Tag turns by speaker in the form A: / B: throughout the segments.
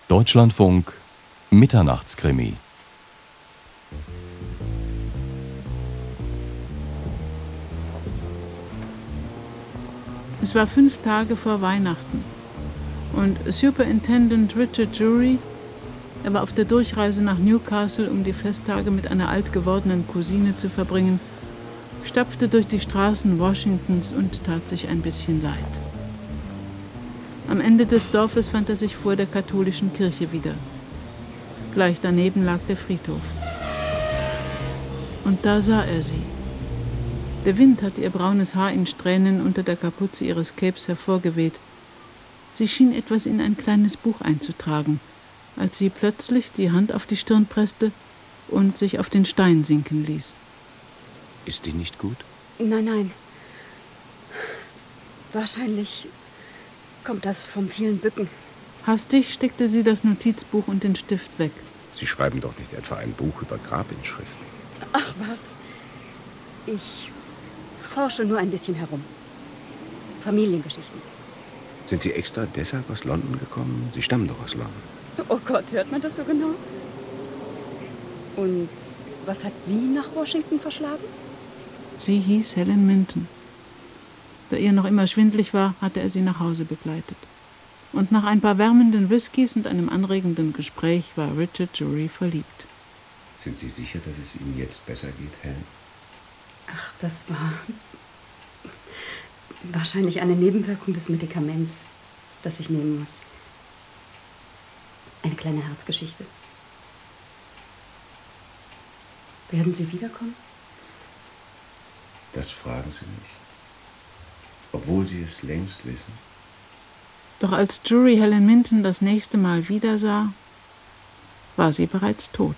A: Deutschlandfunk Mitternachtskrimi.
B: Es war 5 Tage vor Weihnachten und Superintendent Richard Jury, er war auf der Durchreise nach Newcastle, um die Festtage mit einer alt gewordenen Cousine zu verbringen, stapfte durch die Straßen Washingtons und tat sich ein bisschen leid. Am Ende des Dorfes fand er sich vor der katholischen Kirche wieder. Gleich daneben lag der Friedhof. Und da sah er sie. Der Wind hatte ihr braunes Haar in Strähnen unter der Kapuze ihres Capes hervorgeweht. Sie schien etwas in ein kleines Buch einzutragen, als sie plötzlich die Hand auf die Stirn presste und sich auf den Stein sinken ließ.
C: Ist die nicht gut?
D: Nein, nein. Wahrscheinlich kommt das vom vielen Bücken.
B: Hastig steckte sie das Notizbuch und den Stift weg.
C: Sie schreiben doch nicht etwa ein Buch über Grabinschriften.
D: Ach was. Ich forsche nur ein bisschen herum. Familiengeschichten.
C: Sind Sie extra deshalb aus London gekommen? Sie stammen doch aus London.
D: Oh Gott, hört man das so genau? Und was hat Sie nach Washington verschlagen?
B: Sie hieß Helen Minton. Da ihr noch immer schwindlig war, hatte er sie nach Hause begleitet. Und nach ein paar wärmenden Whiskys und einem anregenden Gespräch war Richard Jury verliebt.
C: Sind Sie sicher, dass es Ihnen jetzt besser geht, Helen?
D: Ach, das war wahrscheinlich eine Nebenwirkung des Medikaments, das ich nehmen muss. Eine kleine Herzgeschichte. Werden Sie wiederkommen?
C: Das fragen Sie mich. Obwohl Sie es längst wissen.
B: Doch als Jury Helen Minton das nächste Mal wiedersah, war sie bereits tot.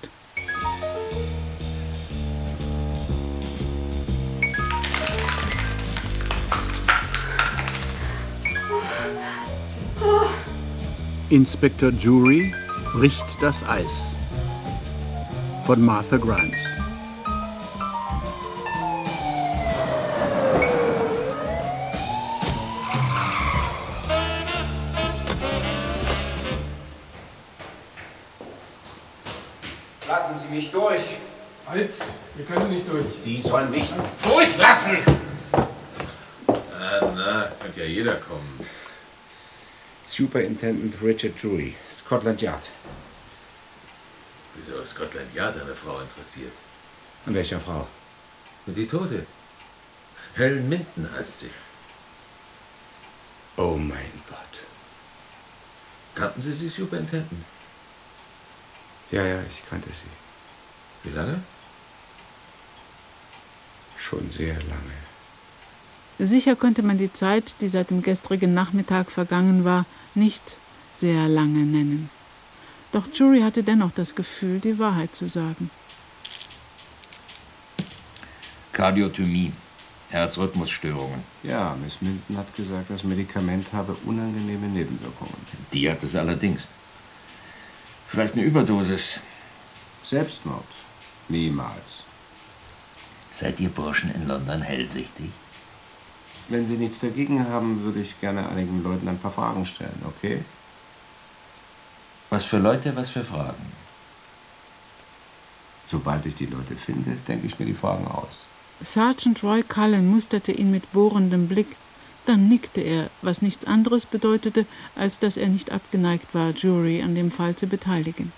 E: Inspektor Jury bricht das Eis von Martha Grimes.
F: Lassen Sie mich durch.
G: Halt, wir können nicht durch.
F: Sie sollen mich durchlassen.
H: Na, könnte ja jeder kommen.
C: Superintendent Richard Jury, Scotland Yard.
H: Wieso ist Scotland Yard eine Frau interessiert?
C: An welcher Frau?
H: Und die Tote. Helen Minton heißt sie.
C: Oh mein Gott.
H: Kannten Sie sie, Superintendent?
C: Ja, ich kannte sie.
H: Wie lange?
C: Schon sehr lange.
B: Sicher konnte man die Zeit, die seit dem gestrigen Nachmittag vergangen war, nicht sehr lange nennen. Doch Jury hatte dennoch das Gefühl, die Wahrheit zu sagen.
F: Kardiotomie, Herzrhythmusstörungen.
C: Ja, Miss Minton hat gesagt, das Medikament habe unangenehme Nebenwirkungen.
F: Die hat es allerdings. Vielleicht eine Überdosis.
C: Selbstmord? Niemals.
F: Seid ihr Burschen in London hellsichtig?
C: Wenn Sie nichts dagegen haben, würde ich gerne einigen Leuten ein paar Fragen stellen, okay?
F: Was für Leute, was für Fragen?
C: Sobald ich die Leute finde, denke ich mir die Fragen aus.
B: Sergeant Roy Cullen musterte ihn mit bohrendem Blick. Dann nickte er, was nichts anderes bedeutete, als dass er nicht abgeneigt war, Jury an dem Fall zu beteiligen.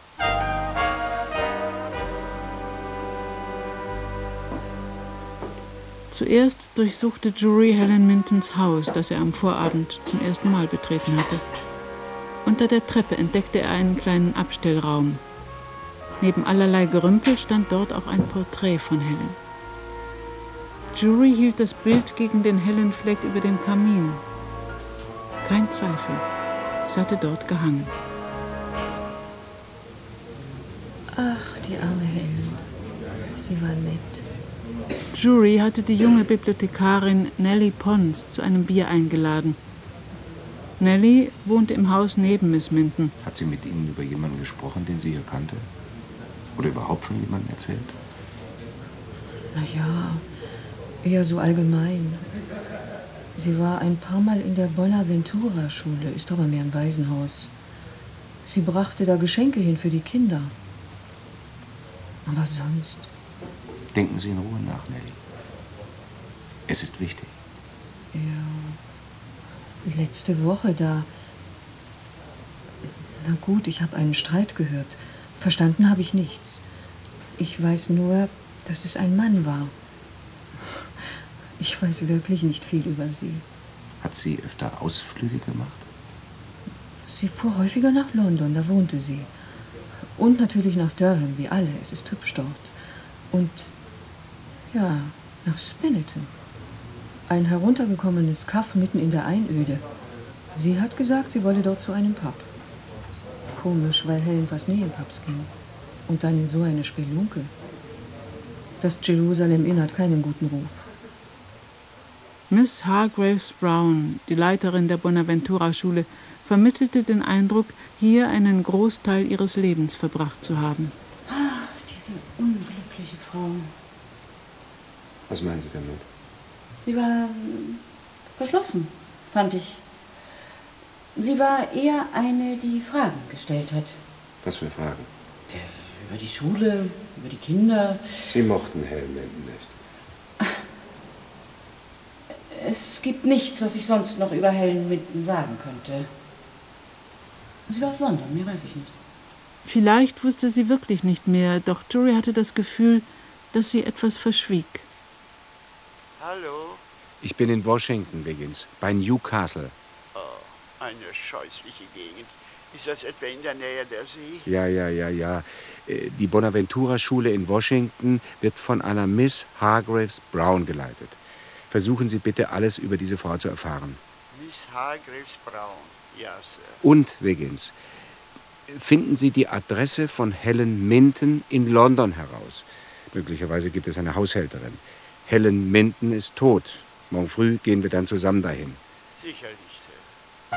B: Zuerst durchsuchte Jury Helen Mintons Haus, das er am Vorabend zum ersten Mal betreten hatte. Unter der Treppe entdeckte er einen kleinen Abstellraum. Neben allerlei Gerümpel stand dort auch ein Porträt von Helen. Jury hielt das Bild gegen den hellen Fleck über dem Kamin. Kein Zweifel, es hatte dort gehangen.
D: Ach, die arme Helen. Sie war nett.
B: Jury hatte die junge Bibliothekarin Nellie Pons zu einem Bier eingeladen. Nellie wohnte im Haus neben Miss Minton.
C: Hat sie mit Ihnen über jemanden gesprochen, den sie hier kannte? Oder überhaupt von jemandem erzählt?
D: Na ja, eher so allgemein. Sie war ein paar Mal in der Bonaventura-Schule, ist aber mehr ein Waisenhaus. Sie brachte da Geschenke hin für die Kinder. Aber sonst...
C: Denken Sie in Ruhe nach, Nelly. Es ist wichtig.
D: Ja, letzte Woche da... Na gut, ich habe einen Streit gehört. Verstanden habe ich nichts. Ich weiß nur, dass es ein Mann war. Ich weiß wirklich nicht viel über sie.
C: Hat sie öfter Ausflüge gemacht?
D: Sie fuhr häufiger nach London, da wohnte sie. Und natürlich nach Durham, wie alle. Es ist hübsch dort. Und, ja, nach Spinneton. Ein heruntergekommenes Kaff mitten in der Einöde. Sie hat gesagt, sie wolle dort zu einem Pub. Komisch, weil Helen fast nie in Pubs ging. Und dann in so eine Spelunke. Das Jerusalem Inn hat keinen guten Ruf.
B: Miss Hargreaves Brown, die Leiterin der Bonaventura-Schule, vermittelte den Eindruck, hier einen Großteil ihres Lebens verbracht zu haben.
I: Ach, diese unglückliche Frau.
C: Was meinen Sie damit?
I: Sie war verschlossen, fand ich. Sie war eher eine, die Fragen gestellt hat.
C: Was für Fragen?
I: Über die Schule, über die Kinder.
C: Sie mochten Helen Minton nicht.
I: Es gibt nichts, was ich sonst noch über Helen Minton sagen könnte. Sie war aus London, mehr weiß ich nicht.
B: Vielleicht wusste sie wirklich nicht mehr, doch Jury hatte das Gefühl, dass sie etwas verschwieg.
J: Hallo?
E: Ich bin in Washington, Wiggins, bei Newcastle.
J: Oh, eine scheußliche Gegend. Ist das etwa in der Nähe der See?
E: Ja. Die Bonaventura-Schule in Washington wird von einer Miss Hargreaves Brown geleitet. Versuchen Sie bitte, alles über diese Frau zu erfahren.
J: Miss Hargreaves Brown, ja, Sir.
E: Und, Wiggins, finden Sie die Adresse von Helen Minton in London heraus. Möglicherweise gibt es eine Haushälterin. Helen Minton ist tot. Morgen früh gehen wir dann zusammen dahin.
J: Sicherlich, Sir.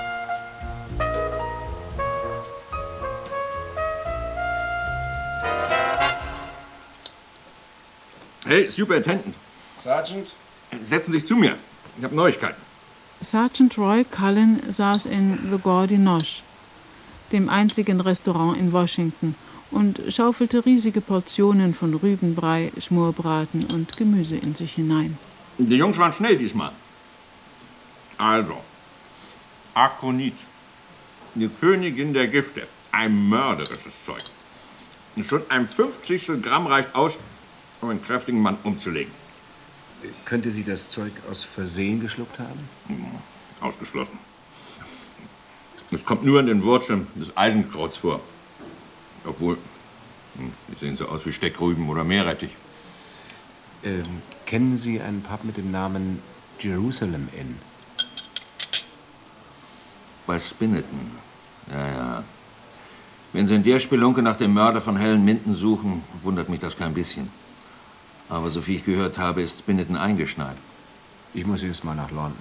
F: Hey, Superintendent.
C: Sergeant?
F: Setzen Sie sich zu mir. Ich habe Neuigkeiten.
B: Sergeant Roy Cullen saß in The Gaudy Nosh, dem einzigen Restaurant in Washington, und schaufelte riesige Portionen von Rübenbrei, Schmorbraten und Gemüse in sich hinein.
F: Die Jungs waren schnell diesmal. Also, Akonit, die Königin der Gifte, ein mörderisches Zeug. Und schon ein 50. Gramm reicht aus, um einen kräftigen Mann umzulegen.
C: Könnte sie das Zeug aus Versehen geschluckt haben?
F: Ausgeschlossen. Es kommt nur in den Wurzeln des Eisenkrauts vor. Obwohl, die sehen so aus wie Steckrüben oder Meerrettich.
C: Kennen Sie einen Pub mit dem Namen Jerusalem Inn?
F: Bei Spinneton. Ja. Wenn Sie in der Spelunke nach dem Mörder von Helen Minton suchen, wundert mich das kein bisschen. Aber so viel ich gehört habe, ist Spinneton eingeschneit.
C: Ich muss erst mal nach London.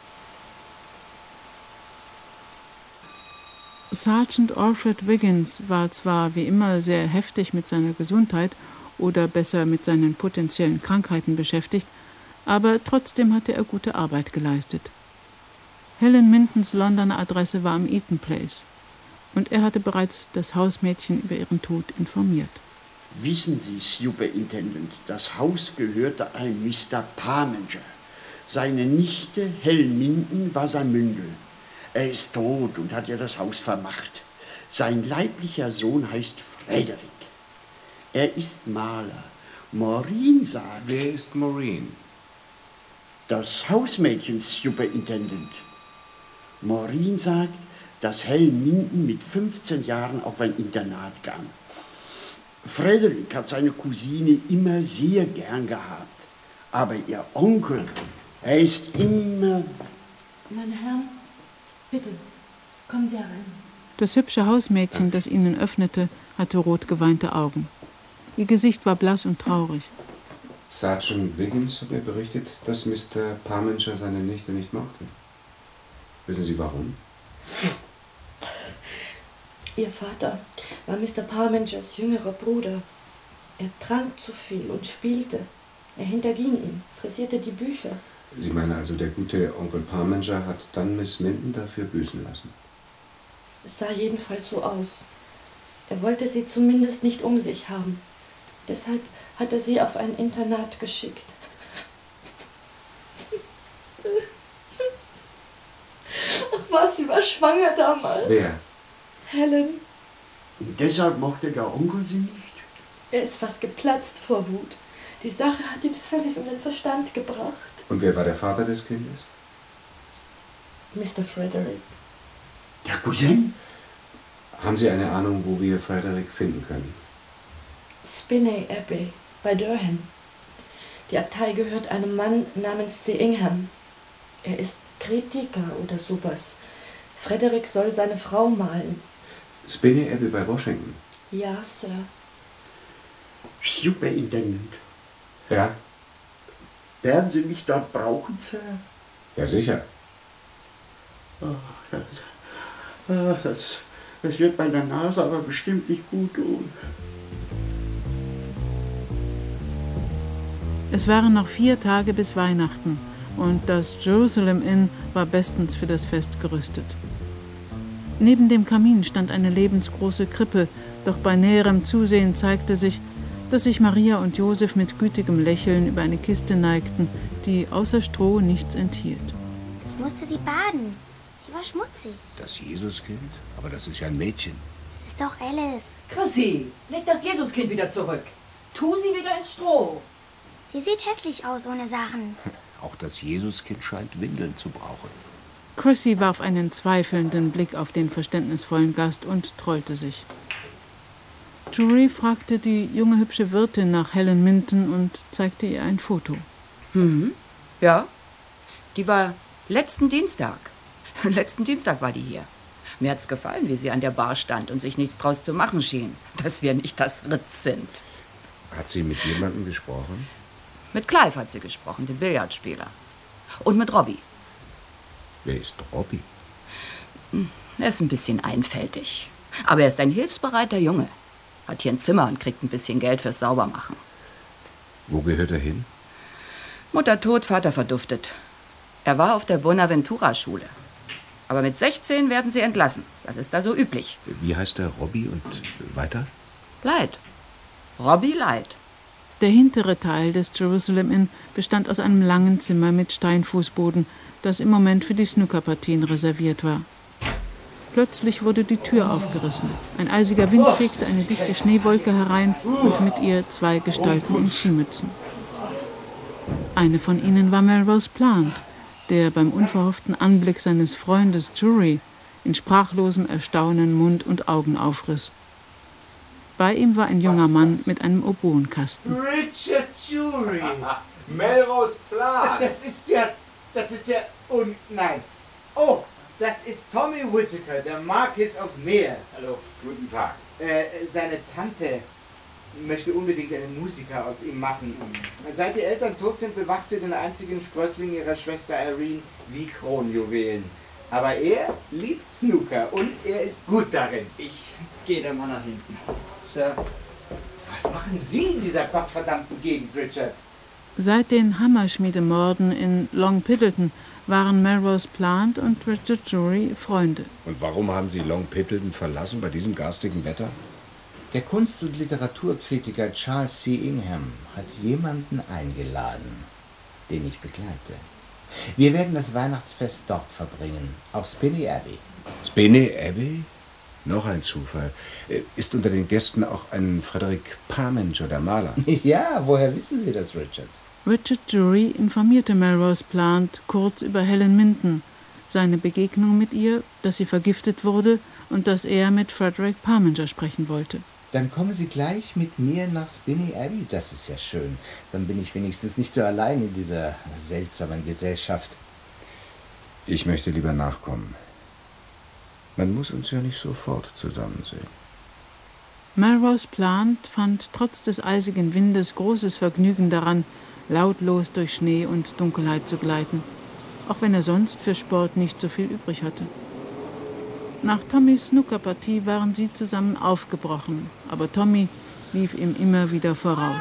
B: Sergeant Alfred Wiggins war zwar wie immer sehr heftig mit seiner Gesundheit oder besser mit seinen potenziellen Krankheiten beschäftigt, aber trotzdem hatte er gute Arbeit geleistet. Helen Mintons Londoner Adresse war am Eaton Place und er hatte bereits das Hausmädchen über ihren Tod informiert.
K: Wissen Sie, Superintendent, das Haus gehörte einem Mr. Parminger. Seine Nichte Helen Minton war sein Mündel. Er ist tot und hat ja das Haus vermacht. Sein leiblicher Sohn heißt Frederick. Er ist Maler. Maureen sagt...
C: Wer ist Maureen?
K: Das Hausmädchen, Superintendent. Maureen sagt, dass Helen Minton mit 15 Jahren auf ein Internat kam. Frederick hat seine Cousine immer sehr gern gehabt. Aber ihr Onkel, er ist immer...
I: Meine Herren, bitte, kommen Sie herein.
B: Das hübsche Hausmädchen, das ihnen öffnete, hatte rot geweinte Augen. Ihr Gesicht war blass und traurig.
C: Sergeant Wiggins hat mir berichtet, dass Mr. Parminger seine Nichte nicht mochte. Wissen Sie warum?
L: Ihr Vater war Mr. Parmingers jüngerer Bruder. Er trank zu viel und spielte. Er hinterging ihn, frisierte die Bücher.
C: Sie meinen also, der gute Onkel Parminger hat dann Miss Minton dafür büßen lassen?
L: Es sah jedenfalls so aus. Er wollte sie zumindest nicht um sich haben. Deshalb hat er sie auf ein Internat geschickt. Ach was, sie war schwanger damals.
C: Wer?
L: Helen.
K: Und deshalb mochte der Onkel sie nicht?
L: Er ist fast geplatzt vor Wut. Die Sache hat ihn völlig um den Verstand gebracht.
C: Und wer war der Vater des Kindes?
L: Mr. Frederick.
K: Der Cousin?
C: Haben Sie eine Ahnung, wo wir Frederick finden können?
L: Spinney Abbey bei Durham. Die Abtei gehört einem Mann namens C. Ingham. Er ist Kritiker oder sowas. Frederick soll seine Frau malen.
C: Spinney Abbey bei Washington?
L: Ja, Sir.
K: Superintendent.
C: Ja?
K: Werden Sie mich dort brauchen, Sir?
C: Ja, sicher.
K: Oh, das wird meiner Nase aber bestimmt nicht gut tun.
B: Es waren noch 4 Tage bis Weihnachten und das Jerusalem Inn war bestens für das Fest gerüstet. Neben dem Kamin stand eine lebensgroße Krippe, doch bei näherem Zusehen zeigte sich, dass sich Maria und Josef mit gütigem Lächeln über eine Kiste neigten, die außer Stroh nichts enthielt.
M: Ich musste sie baden. Sie war schmutzig.
E: Das Jesuskind? Aber das ist ja ein Mädchen.
M: Es ist doch Alice.
N: Chrissy, leg das Jesuskind wieder zurück. Tu sie wieder ins Stroh.
M: Sie sieht hässlich aus ohne Sachen.
E: Auch das Jesuskind scheint Windeln zu brauchen.
B: Chrissy warf einen zweifelnden Blick auf den verständnisvollen Gast und trollte sich. Drury fragte die junge hübsche Wirtin nach Helen Minton und zeigte ihr ein Foto.
N: Ja, die war letzten Dienstag. Letzten Dienstag war die hier. Mir hat's gefallen, wie sie an der Bar stand und sich nichts draus zu machen schien, dass wir nicht das Ritz sind.
E: Hat sie mit jemandem gesprochen?
N: Mit Clive hat sie gesprochen, dem Billardspieler. Und mit Robbie.
E: Wer ist Robbie?
N: Er ist ein bisschen einfältig. Aber er ist ein hilfsbereiter Junge. Hat hier ein Zimmer und kriegt ein bisschen Geld fürs Saubermachen.
E: Wo gehört er hin?
N: Mutter tot, Vater verduftet. Er war auf der Bonaventura-Schule. Aber mit 16 werden sie entlassen. Das ist da so üblich.
E: Wie heißt der Robbie und weiter?
N: Light. Robbie Light.
B: Der hintere Teil des Jerusalem Inn bestand aus einem langen Zimmer mit Steinfußboden, das im Moment für die Snookerpartien reserviert war. Plötzlich wurde die Tür aufgerissen. Ein eisiger Wind fegte eine dichte Schneewolke herein und mit ihr 2 Gestalten in Skimützen. Eine von ihnen war Melrose Plant, der beim unverhofften Anblick seines Freundes Drury in sprachlosem Erstaunen Mund und Augen aufriss. Bei ihm war ein junger Mann mit einem Oboenkasten.
O: Richard Drury! Melrose Plant! Das ist ja, nein. Oh, das ist Tommy Whittaker, der Marquis of Mears.
C: Hallo, guten Tag.
O: Seine Tante möchte unbedingt einen Musiker aus ihm machen. Seit die Eltern tot sind, bewacht sie den einzigen Sprössling ihrer Schwester Irene wie Kronjuwelen. Aber er liebt Snooker und er ist gut darin.
P: Ich gehe da mal nach hinten.
O: Sir, was machen Sie in dieser gottverdammten Gegend, Richard?
B: Seit den Hammerschmiedemorden in Long Piddleton waren Melrose Plant und Richard Drury Freunde.
E: Und warum haben Sie Long Piddleton verlassen bei diesem garstigen Wetter?
Q: Der Kunst- und Literaturkritiker Charles C. Ingham hat jemanden eingeladen, den ich begleite. Wir werden das Weihnachtsfest dort verbringen, auf Spinney Abbey.
E: Spinney Abbey? Noch ein Zufall. Ist unter den Gästen auch ein Frederick Parmenter, der Maler?
Q: Ja, woher wissen Sie das, Richard?
B: Richard Drury informierte Melrose Plant kurz über Helen Minton, seine Begegnung mit ihr, dass sie vergiftet wurde und dass er mit Frederick Parmenter sprechen wollte.
Q: Dann kommen Sie gleich mit mir nach Spinney Abbey, das ist ja schön. Dann bin ich wenigstens nicht so allein in dieser seltsamen Gesellschaft.
E: Ich möchte lieber nachkommen. Man muss uns ja nicht sofort zusammensehen.
B: Melrose Plant fand trotz des eisigen Windes großes Vergnügen daran, lautlos durch Schnee und Dunkelheit zu gleiten, auch wenn er sonst für Sport nicht so viel übrig hatte. Nach Tommys Snookerpartie waren sie zusammen aufgebrochen, aber Tommy lief ihm immer wieder voraus.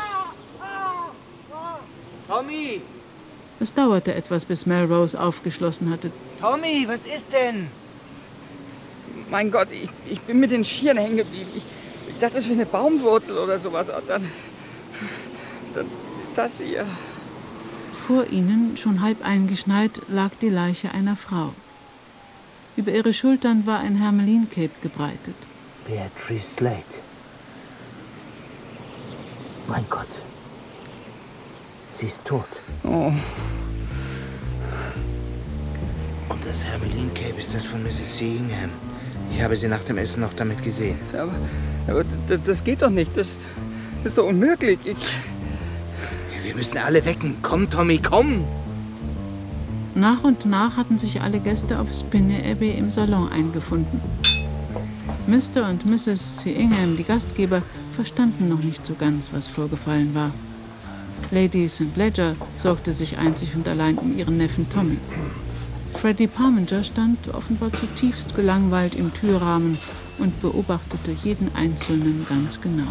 O: Tommy!
B: Es dauerte etwas, bis Melrose aufgeschlossen hatte.
O: Tommy, was ist denn?
N: mein Gott, ich bin mit den Skiern hängen geblieben. Ich dachte, das wäre eine Baumwurzel oder sowas. Und dann das hier.
B: Vor ihnen, schon halb eingeschneit, lag die Leiche einer Frau. Über ihre Schultern war ein Hermelin-Cape gebreitet.
R: Beatrice Slade. Mein Gott. Sie ist tot.
Q: Oh. Und das Hermelin-Cape ist das von Mrs. C. Ingham. Ich habe sie nach dem Essen noch damit gesehen.
N: Aber das geht doch nicht. Das ist doch unmöglich.
Q: Wir müssen alle wecken. Komm, Tommy, komm!
B: Nach und nach hatten sich alle Gäste auf Spinney Abbey im Salon eingefunden. Mr. und Mrs. C. Ingham, die Gastgeber, verstanden noch nicht so ganz, was vorgefallen war. Lady St. Ledger sorgte sich einzig und allein um ihren Neffen Tommy. Freddie Parminger stand offenbar zutiefst gelangweilt im Türrahmen und beobachtete jeden Einzelnen ganz genau.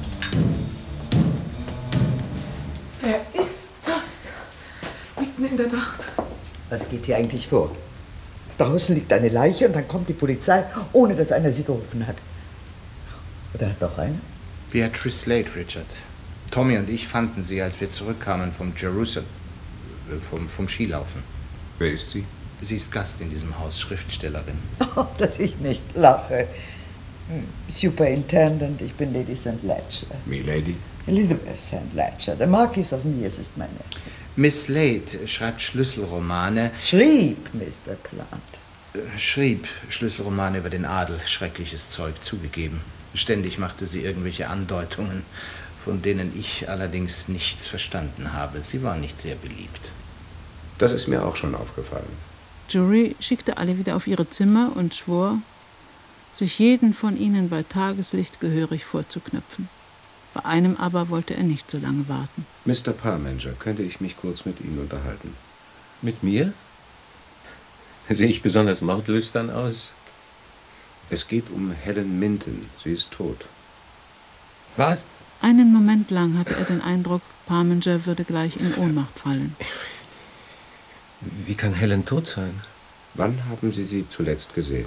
S: Wer ist das? Mitten in der Nacht.
R: Was geht hier eigentlich vor? Draußen liegt eine Leiche und dann kommt die Polizei, ohne dass einer sie gerufen hat. Oder hat doch einer?
Q: Beatrice Slade, Richard. Tommy und ich fanden sie, als wir zurückkamen vom vom Skilaufen.
C: Wer ist sie?
Q: Sie ist Gast in diesem Haus, Schriftstellerin.
R: Oh, dass ich nicht lache. Superintendent, ich bin Lady St. Ledger.
C: Milady?
R: Elizabeth St. Ledger. Der Marquis of Mears ist mein Neffe.
Q: Miss Slade schreibt Schlüsselromane.
R: Schrieb, Mr. Plant.
Q: Schrieb Schlüsselromane über den Adel. Schreckliches Zeug, zugegeben. Ständig machte sie irgendwelche Andeutungen, von denen ich allerdings nichts verstanden habe. Sie war nicht sehr beliebt.
C: Das ist mir auch schon aufgefallen.
B: Jury schickte alle wieder auf ihre Zimmer und schwor, sich jeden von ihnen bei Tageslicht gehörig vorzuknöpfen. Bei einem aber wollte er nicht so lange warten.
C: Mr. Parminger, könnte ich mich kurz mit Ihnen unterhalten?
H: Mit mir? Sehe ich besonders mordlüstern aus?
C: Es geht um Helen Minton. Sie ist tot.
H: Was?
B: Einen Moment lang hatte er den Eindruck, Parminger würde gleich in Ohnmacht fallen.
H: Wie kann Helen tot sein?
C: Wann haben Sie sie zuletzt gesehen?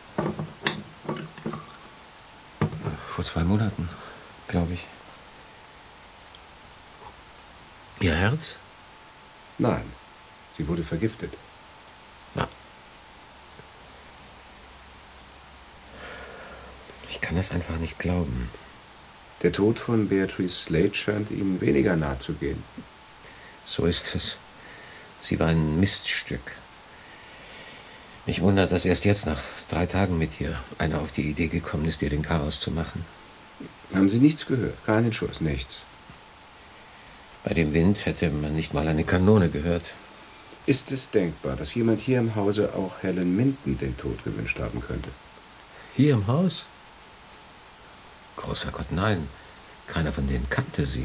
H: Vor 2 Monaten, glaube ich. Ihr Herz?
C: Nein, sie wurde vergiftet.
H: Ich kann das einfach nicht glauben.
C: Der Tod von Beatrice Slade scheint Ihnen weniger nahe zu gehen.
H: So ist es. Sie war ein Miststück. Mich wundert, dass erst jetzt, nach 3 Tagen mit ihr, einer auf die Idee gekommen ist, ihr den Chaos zu machen.
C: Haben Sie nichts gehört? Keinen Schuss, nichts?
H: Bei dem Wind hätte man nicht mal eine Kanone gehört.
C: Ist es denkbar, dass jemand hier im Hause auch Helen Minton den Tod gewünscht haben könnte?
H: Hier im Haus? Großer Gott, nein. Keiner von denen kannte sie.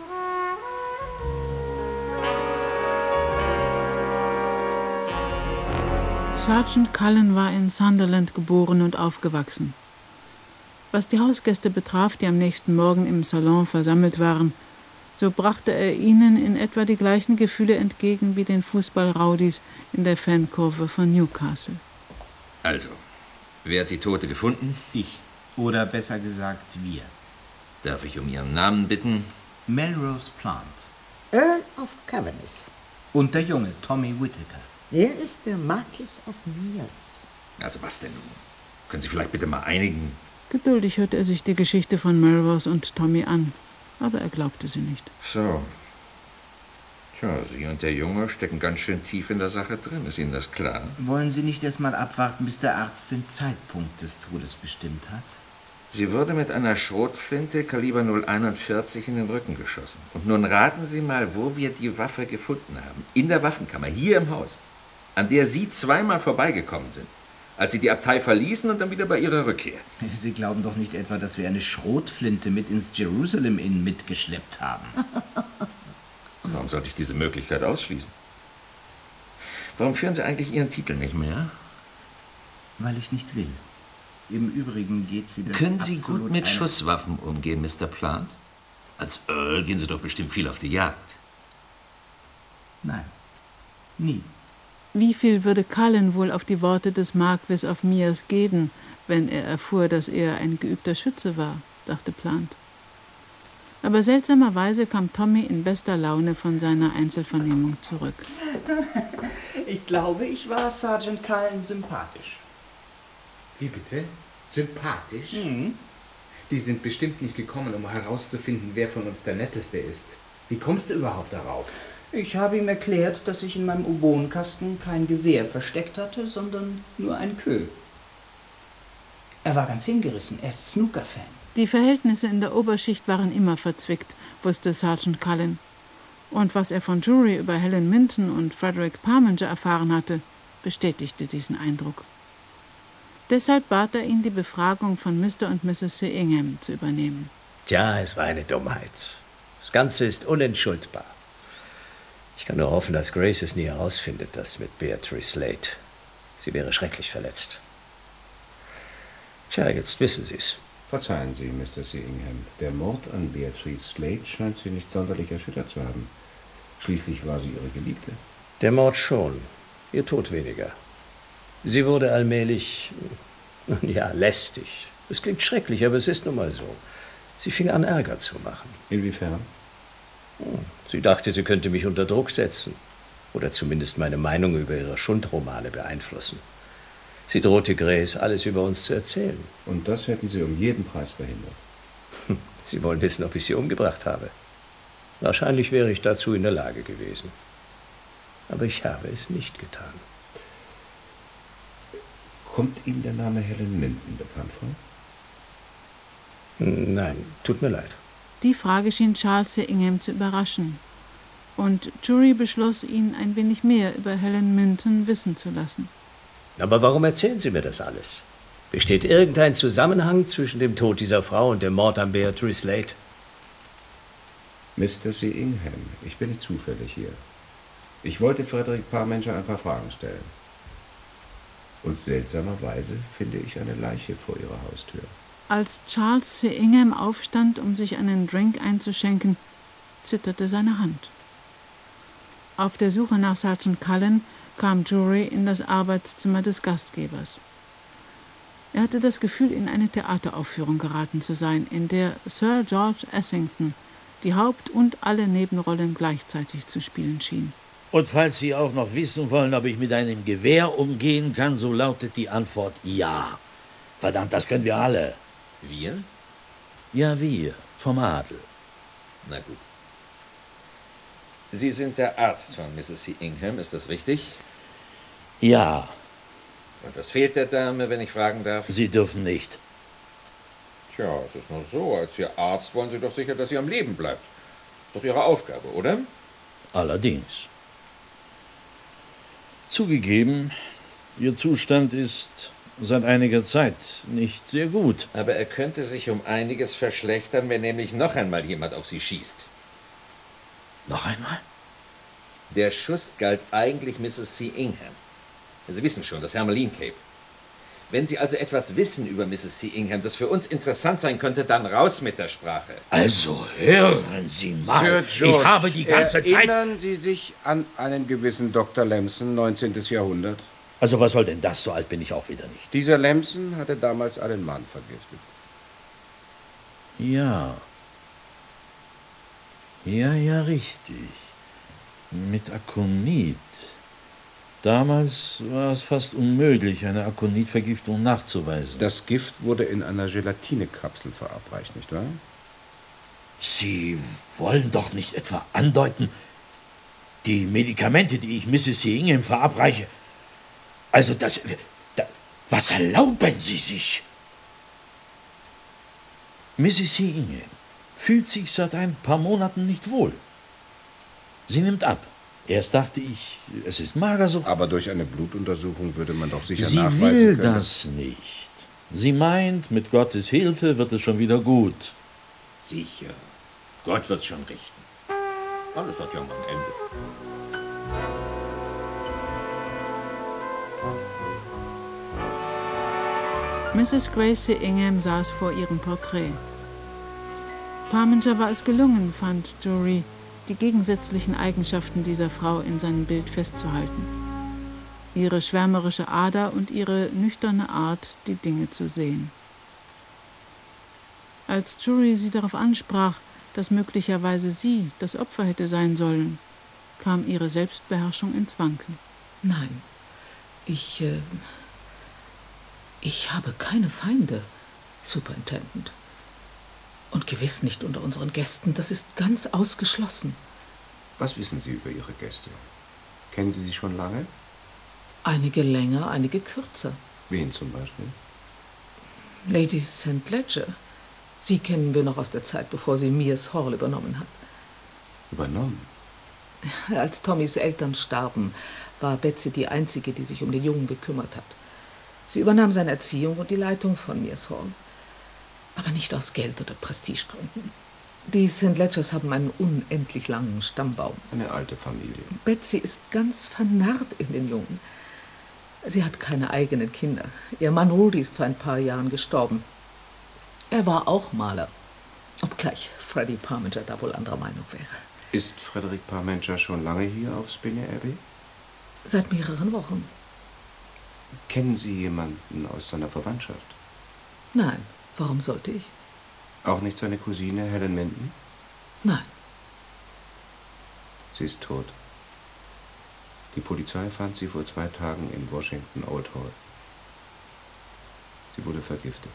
B: Sergeant Cullen war in Sunderland geboren und aufgewachsen. Was die Hausgäste betraf, die am nächsten Morgen im Salon versammelt waren, so brachte er ihnen in etwa die gleichen Gefühle entgegen wie den Fußballraudis in der Fankurve von Newcastle.
T: Also, wer hat die Tote gefunden?
U: Ich. Oder besser gesagt, wir.
T: Darf ich um Ihren Namen bitten?
U: Melrose Plant.
R: Earl of Cavendish.
U: Und der Junge, Tommy Whittaker.
R: Er ist der Marquis of Mears.
T: Also was denn nun? Können Sie vielleicht bitte mal einigen?
B: Geduldig hörte er sich die Geschichte von Melrose und Tommy an, aber er glaubte sie nicht.
T: So. Tja, Sie und der Junge stecken ganz schön tief in der Sache drin. Ist Ihnen das klar?
U: Wollen Sie nicht erst mal abwarten, bis der Arzt den Zeitpunkt des Todes bestimmt hat?
T: Sie wurde mit einer Schrotflinte Kaliber 041 in den Rücken geschossen. Und nun raten Sie mal, wo wir die Waffe gefunden haben. In der Waffenkammer, hier im Haus, an der Sie 2-mal vorbeigekommen sind, als Sie die Abtei verließen und dann wieder bei Ihrer Rückkehr.
U: Sie glauben doch nicht etwa, dass wir eine Schrotflinte mit ins Jerusalem Inn mitgeschleppt haben.
T: Warum sollte ich diese Möglichkeit ausschließen? Warum führen Sie eigentlich Ihren Titel nicht mehr?
U: Weil ich nicht will. Im Übrigen geht Sie das
T: Können Sie gut mit Schusswaffen umgehen, Mr. Plant? Als Earl gehen Sie doch bestimmt viel auf die Jagd.
U: Nein, nie.
B: Wie viel würde Cullen wohl auf die Worte des Marquis of Mears geben, wenn er erfuhr, dass er ein geübter Schütze war, dachte Plant. Aber seltsamerweise kam Tommy in bester Laune von seiner Einzelvernehmung zurück.
U: Ich glaube, ich war Sergeant Cullen sympathisch.
Q: Wie bitte? Sympathisch? Die sind bestimmt nicht gekommen, um herauszufinden, wer von uns der Netteste ist. Wie kommst du überhaupt darauf?
U: Ich habe ihm erklärt, dass ich in meinem U-Bohnenkasten kein Gewehr versteckt hatte, sondern nur ein Queue. Er war ganz hingerissen. Er ist Snooker-Fan.
B: Die Verhältnisse in der Oberschicht waren immer verzwickt, wusste Sergeant Cullen. Und was er von Drury über Helen Minton und Frederick Parmenter erfahren hatte, bestätigte diesen Eindruck. Deshalb bat er ihn, die Befragung von Mr. und Mrs. C. Ingham zu übernehmen.
A: Tja, es war eine Dummheit. Das Ganze ist unentschuldbar. Ich kann nur hoffen, dass Grace es nie herausfindet, das mit Beatrice Slade. Sie wäre schrecklich verletzt. Tja, jetzt wissen Sie's.
C: Verzeihen Sie, Mr. C. Ingham. Der Mord an Beatrice Slade scheint Sie nicht sonderlich erschüttert zu haben. Schließlich war sie Ihre Geliebte.
A: Der Mord schon, ihr Tod weniger. Sie wurde allmählich, ja, lästig. Es klingt schrecklich, aber es ist nun mal so. Sie fing an, Ärger zu machen.
C: Inwiefern?
A: Sie dachte, sie könnte mich unter Druck setzen. Oder zumindest meine Meinung über ihre Schundromane beeinflussen. Sie drohte Grace, alles über uns zu erzählen.
C: Und das hätten Sie um jeden Preis verhindert.
A: Sie wollen wissen, ob ich sie umgebracht habe. Wahrscheinlich wäre ich dazu in der Lage gewesen. Aber ich habe es nicht getan.
C: Kommt Ihnen der Name Helen Minton bekannt vor?
A: Nein, tut mir leid.
B: Die Frage schien Charles C. Ingham zu überraschen. Und Drury beschloss, ihn ein wenig mehr über Helen Minton wissen zu lassen.
A: Aber warum erzählen Sie mir das alles? Besteht irgendein Zusammenhang zwischen dem Tod dieser Frau und dem Mord an Beatrice Slade?
C: Mr. C. Ingham, ich bin nicht zufällig hier. Ich wollte Frederick Parmenter ein paar Fragen stellen. Und seltsamerweise finde ich eine Leiche vor Ihrer Haustür.
B: Als Charles C. Ingham aufstand, um sich einen Drink einzuschenken, zitterte seine Hand. Auf der Suche nach Sergeant Cullen kam Drury in das Arbeitszimmer des Gastgebers. Er hatte das Gefühl, in eine Theateraufführung geraten zu sein, in der Sir George Essington die Haupt- und alle Nebenrollen gleichzeitig zu spielen schien.
V: Und falls Sie auch noch wissen wollen, ob ich mit einem Gewehr umgehen kann, so lautet die Antwort ja. Verdammt, das können wir alle.
T: Wir?
V: Ja, wir. Vom Adel.
T: Na gut. Sie sind der Arzt von Mrs. C. Ingham, ist das richtig?
V: Ja.
T: Und was fehlt der Dame, wenn ich fragen darf?
V: Sie dürfen nicht.
T: Tja, es ist nur so. Als Ihr Arzt wollen Sie doch sicher, dass sie am Leben bleibt. Ist doch Ihre Aufgabe, oder?
V: Allerdings. Zugegeben, Ihr Zustand ist seit einiger Zeit nicht sehr gut.
T: Aber er könnte sich um einiges verschlechtern, wenn nämlich noch einmal jemand auf Sie schießt.
V: Noch einmal?
T: Der Schuss galt eigentlich Mrs. C. Ingham. Sie wissen schon, das Hermelin Cape. Wenn Sie also etwas wissen über Mrs. C. Ingham, das für uns interessant sein könnte, dann raus mit der Sprache.
V: Also hören Sie mal.
E: Sir George,
V: ich habe die ganze Zeit...
E: Erinnern Sie sich an einen gewissen Dr. Lamson, 19. Jahrhundert?
V: Also was soll denn das? So alt bin ich auch wieder nicht.
E: Dieser Lamson hatte damals einen Mann vergiftet.
V: Ja. Ja, richtig. Mit Akonit. Damals war es fast unmöglich, eine Akonitvergiftung nachzuweisen.
E: Das Gift wurde in einer Gelatinekapsel verabreicht, nicht wahr?
V: Sie wollen doch nicht etwa andeuten, die Medikamente, die ich Mrs. C. Ingham verabreiche, also was erlauben Sie sich? Mrs. C. Ingham fühlt sich seit ein paar Monaten nicht wohl. Sie nimmt ab. Erst dachte ich, es ist Magersucht.
E: Aber durch eine Blutuntersuchung würde man doch sicher
V: Sie
E: nachweisen
V: will
E: können.
V: das nicht. Sie meint, mit Gottes Hilfe wird es schon wieder gut.
T: Sicher. Gott wird's schon richten. Alles hat ja mal ein Ende.
B: Mrs. Grace C. Ingham saß vor ihrem Porträt. Parmenter war es gelungen, fand Drury, die gegensätzlichen Eigenschaften dieser Frau in seinem Bild festzuhalten. ihre schwärmerische Ader und ihre nüchterne Art, die Dinge zu sehen. Als Drury sie darauf ansprach, dass möglicherweise sie das Opfer hätte sein sollen, kam ihre Selbstbeherrschung ins Wanken.
U: Nein, ich habe keine Feinde, Superintendent. Und gewiss nicht unter unseren Gästen, das ist ganz ausgeschlossen.
E: Was wissen Sie über Ihre Gäste? Kennen Sie sie schon lange?
U: Einige länger, einige kürzer.
E: Wen zum Beispiel?
U: Lady St. Ledger. Sie kennen wir noch aus der Zeit, bevor sie Mears Hall übernommen hat.
E: Übernommen?
U: Als Tommys Eltern starben, war Betsy die Einzige, die sich um den Jungen gekümmert hat. Sie übernahm seine Erziehung und die Leitung von Mears Hall. Aber nicht aus Geld- oder Prestigegründen. Die St. Ledgers haben einen unendlich langen Stammbaum.
E: Eine alte Familie.
U: Betsy ist ganz vernarrt in den Jungen. Sie hat keine eigenen Kinder. Ihr Mann Rudy ist vor ein paar Jahren gestorben. Er war auch Maler, obgleich Freddie Parmenter da wohl anderer Meinung wäre.
E: Ist Frederick Parmenter schon lange hier auf Spinney Abbey?
U: Seit mehreren Wochen.
E: Kennen Sie jemanden aus seiner Verwandtschaft?
U: Nein, warum sollte ich?
E: Auch nicht seine Cousine Helen Minton?
U: Nein.
E: Sie ist tot. Die Polizei fand sie vor 2 Tagen in Washington Old Hall. Sie wurde vergiftet.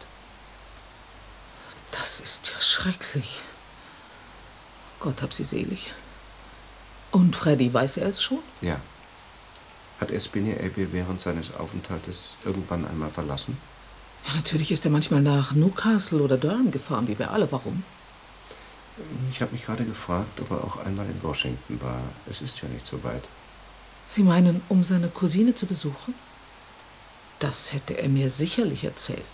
U: Das ist ja schrecklich. Gott hab sie selig. Und Freddy, weiß er es schon?
E: Ja. Hat er Spinney Abbey während seines Aufenthaltes irgendwann einmal verlassen?
U: Ja, natürlich ist er manchmal nach Newcastle oder Durham gefahren, wie wir alle. Warum?
E: Ich habe mich gerade gefragt, ob er auch einmal in Washington war. Es ist ja nicht so weit.
U: Sie meinen, um seine Cousine zu besuchen? Das hätte er mir sicherlich erzählt.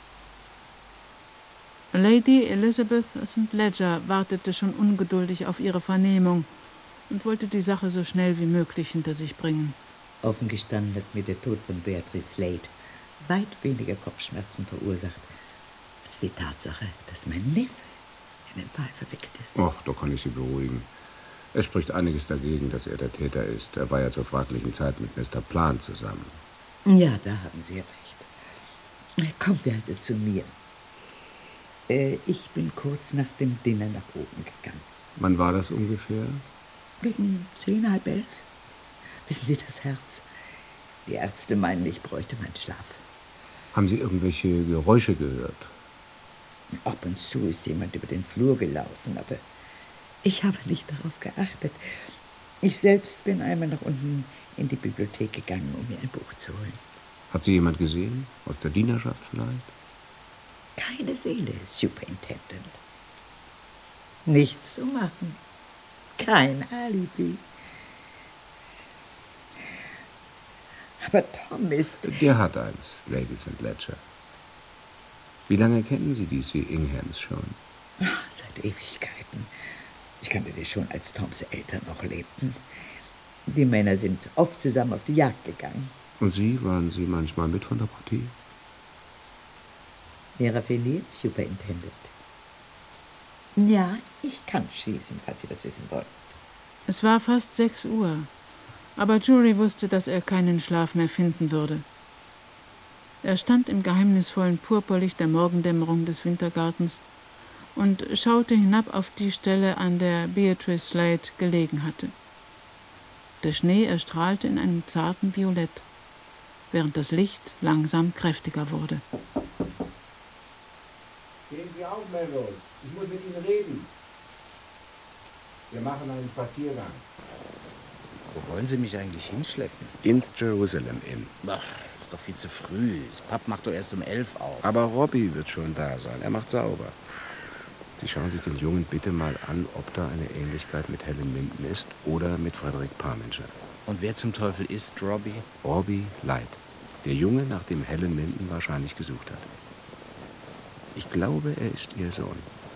B: Lady Elizabeth St. Ledger wartete schon ungeduldig auf ihre Vernehmung und wollte die Sache so schnell wie möglich hinter sich bringen.
R: Offen gestanden hat mir der Tod von Beatrice Slade weit weniger Kopfschmerzen verursacht, als die Tatsache, dass mein Neffe in den Fall verwickelt ist.
E: Ach, da kann ich Sie beruhigen. Es spricht einiges dagegen, dass er der Täter ist. Er war ja zur fraglichen Zeit mit Mr. Plan zusammen.
R: Ja, da haben Sie recht. Kommen wir also zu mir. Ich bin kurz nach dem Dinner nach oben gegangen.
E: Wann war das ungefähr?
R: Gegen 10, halb 11. Wissen Sie, das Herz? Die Ärzte meinen, ich bräuchte meinen Schlaf.
E: Haben Sie irgendwelche Geräusche gehört?
R: Ab und zu ist jemand über den Flur gelaufen, aber ich habe nicht darauf geachtet. Ich selbst bin einmal nach unten in die Bibliothek gegangen, um mir ein Buch zu holen.
E: Hat Sie jemand gesehen? Aus der Dienerschaft vielleicht?
R: Keine Seele, Superintendent. Nichts zu machen. Kein Alibi. Aber Tom ist...
E: Der hat eins, Lady St. Ledger. Wie lange kennen Sie die C. Inghams schon?
R: Seit Ewigkeiten. Ich kannte sie schon, als Toms Eltern noch lebten. Die Männer sind oft zusammen auf die Jagd gegangen.
E: Und Sie, waren Sie manchmal mit von der Partie?
R: Wer raffiniert, Superintendent? Ja, ich kann schießen, falls Sie das wissen wollen.
B: Es war fast 6 Uhr, aber Drury wusste, dass er keinen Schlaf mehr finden würde. Er stand im geheimnisvollen Purpurlicht der Morgendämmerung des Wintergartens und schaute hinab auf die Stelle, an der Beatrice Slade gelegen hatte. Der Schnee erstrahlte in einem zarten Violett, während das Licht langsam kräftiger wurde.
C: Gehen Sie auf, Melrose. Ich muss mit Ihnen reden. Wir machen einen Spaziergang.
Q: Wo wollen Sie mich eigentlich hinschleppen?
E: Ins Jerusalem Inn.
Q: Ach, ist doch viel zu früh. Das Pub macht doch erst um 11 auf.
E: Aber Robbie wird schon da sein. Er macht sauber. Sie schauen sich den Jungen bitte mal an, ob da eine Ähnlichkeit mit Helen Minton ist oder mit Frederick Parmenter.
Q: Und wer zum Teufel ist Robbie?
E: Robbie Light. Der Junge, nach dem Helen Minton wahrscheinlich gesucht hat. Ich glaube, er ist ihr Sohn.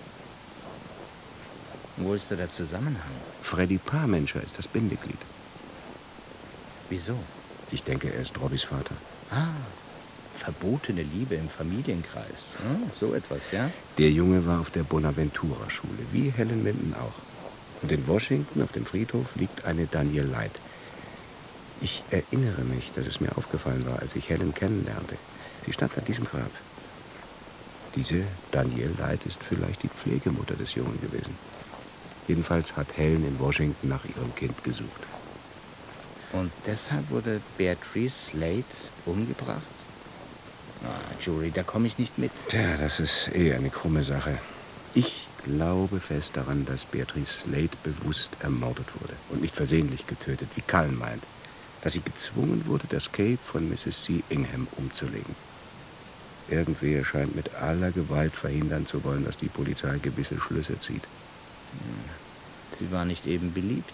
Q: Wo ist da der Zusammenhang?
E: Freddie Parmenter ist das Bindeglied.
Q: Wieso?
E: Ich denke, er ist Robbies Vater.
Q: Ah, verbotene Liebe im Familienkreis. Hm, so etwas, ja?
E: Der Junge war auf der Bonaventura-Schule, wie Helen Minton auch. Und in Washington auf dem Friedhof liegt eine Daniel Light. Ich erinnere mich, dass es mir aufgefallen war, als ich Helen kennenlernte. Sie stand an diesem Grab. Diese Danielle Light ist vielleicht die Pflegemutter des Jungen gewesen. Jedenfalls hat Helen in Washington nach ihrem Kind gesucht.
Q: Und deshalb wurde Beatrice Slade umgebracht? Jury, da komme ich nicht mit.
E: Tja, das ist eine krumme Sache. Ich glaube fest daran, dass Beatrice Slade bewusst ermordet wurde und nicht versehentlich getötet, wie Cullen meint. Dass sie gezwungen wurde, das Cape von Mrs. C. Ingham umzulegen. Irgendwer scheint mit aller Gewalt verhindern zu wollen, dass die Polizei gewisse Schlüsse zieht.
Q: Sie war nicht eben beliebt.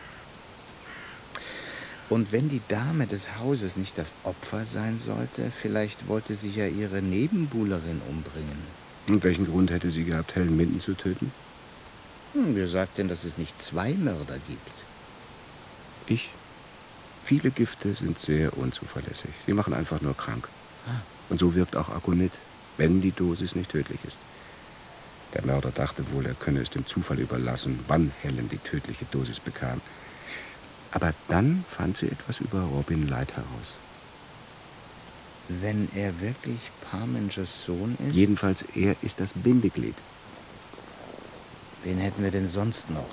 Q: Und wenn die Dame des Hauses nicht das Opfer sein sollte, vielleicht wollte sie ja ihre Nebenbuhlerin umbringen.
E: Und welchen Grund hätte sie gehabt, Helen Minton zu töten?
Q: Wer sagt denn, dass es nicht 2 Mörder gibt?
E: Ich? Viele Gifte sind sehr unzuverlässig. Sie machen einfach nur krank. Und so wirkt auch Aconit, wenn die Dosis nicht tödlich ist. Der Mörder dachte wohl, er könne es dem Zufall überlassen, wann Helen die tödliche Dosis bekam. Aber dann fand sie etwas über Robin Light heraus.
Q: Wenn er wirklich Parmengers Sohn ist?
E: Jedenfalls, er ist das Bindeglied.
Q: Wen hätten wir denn sonst noch?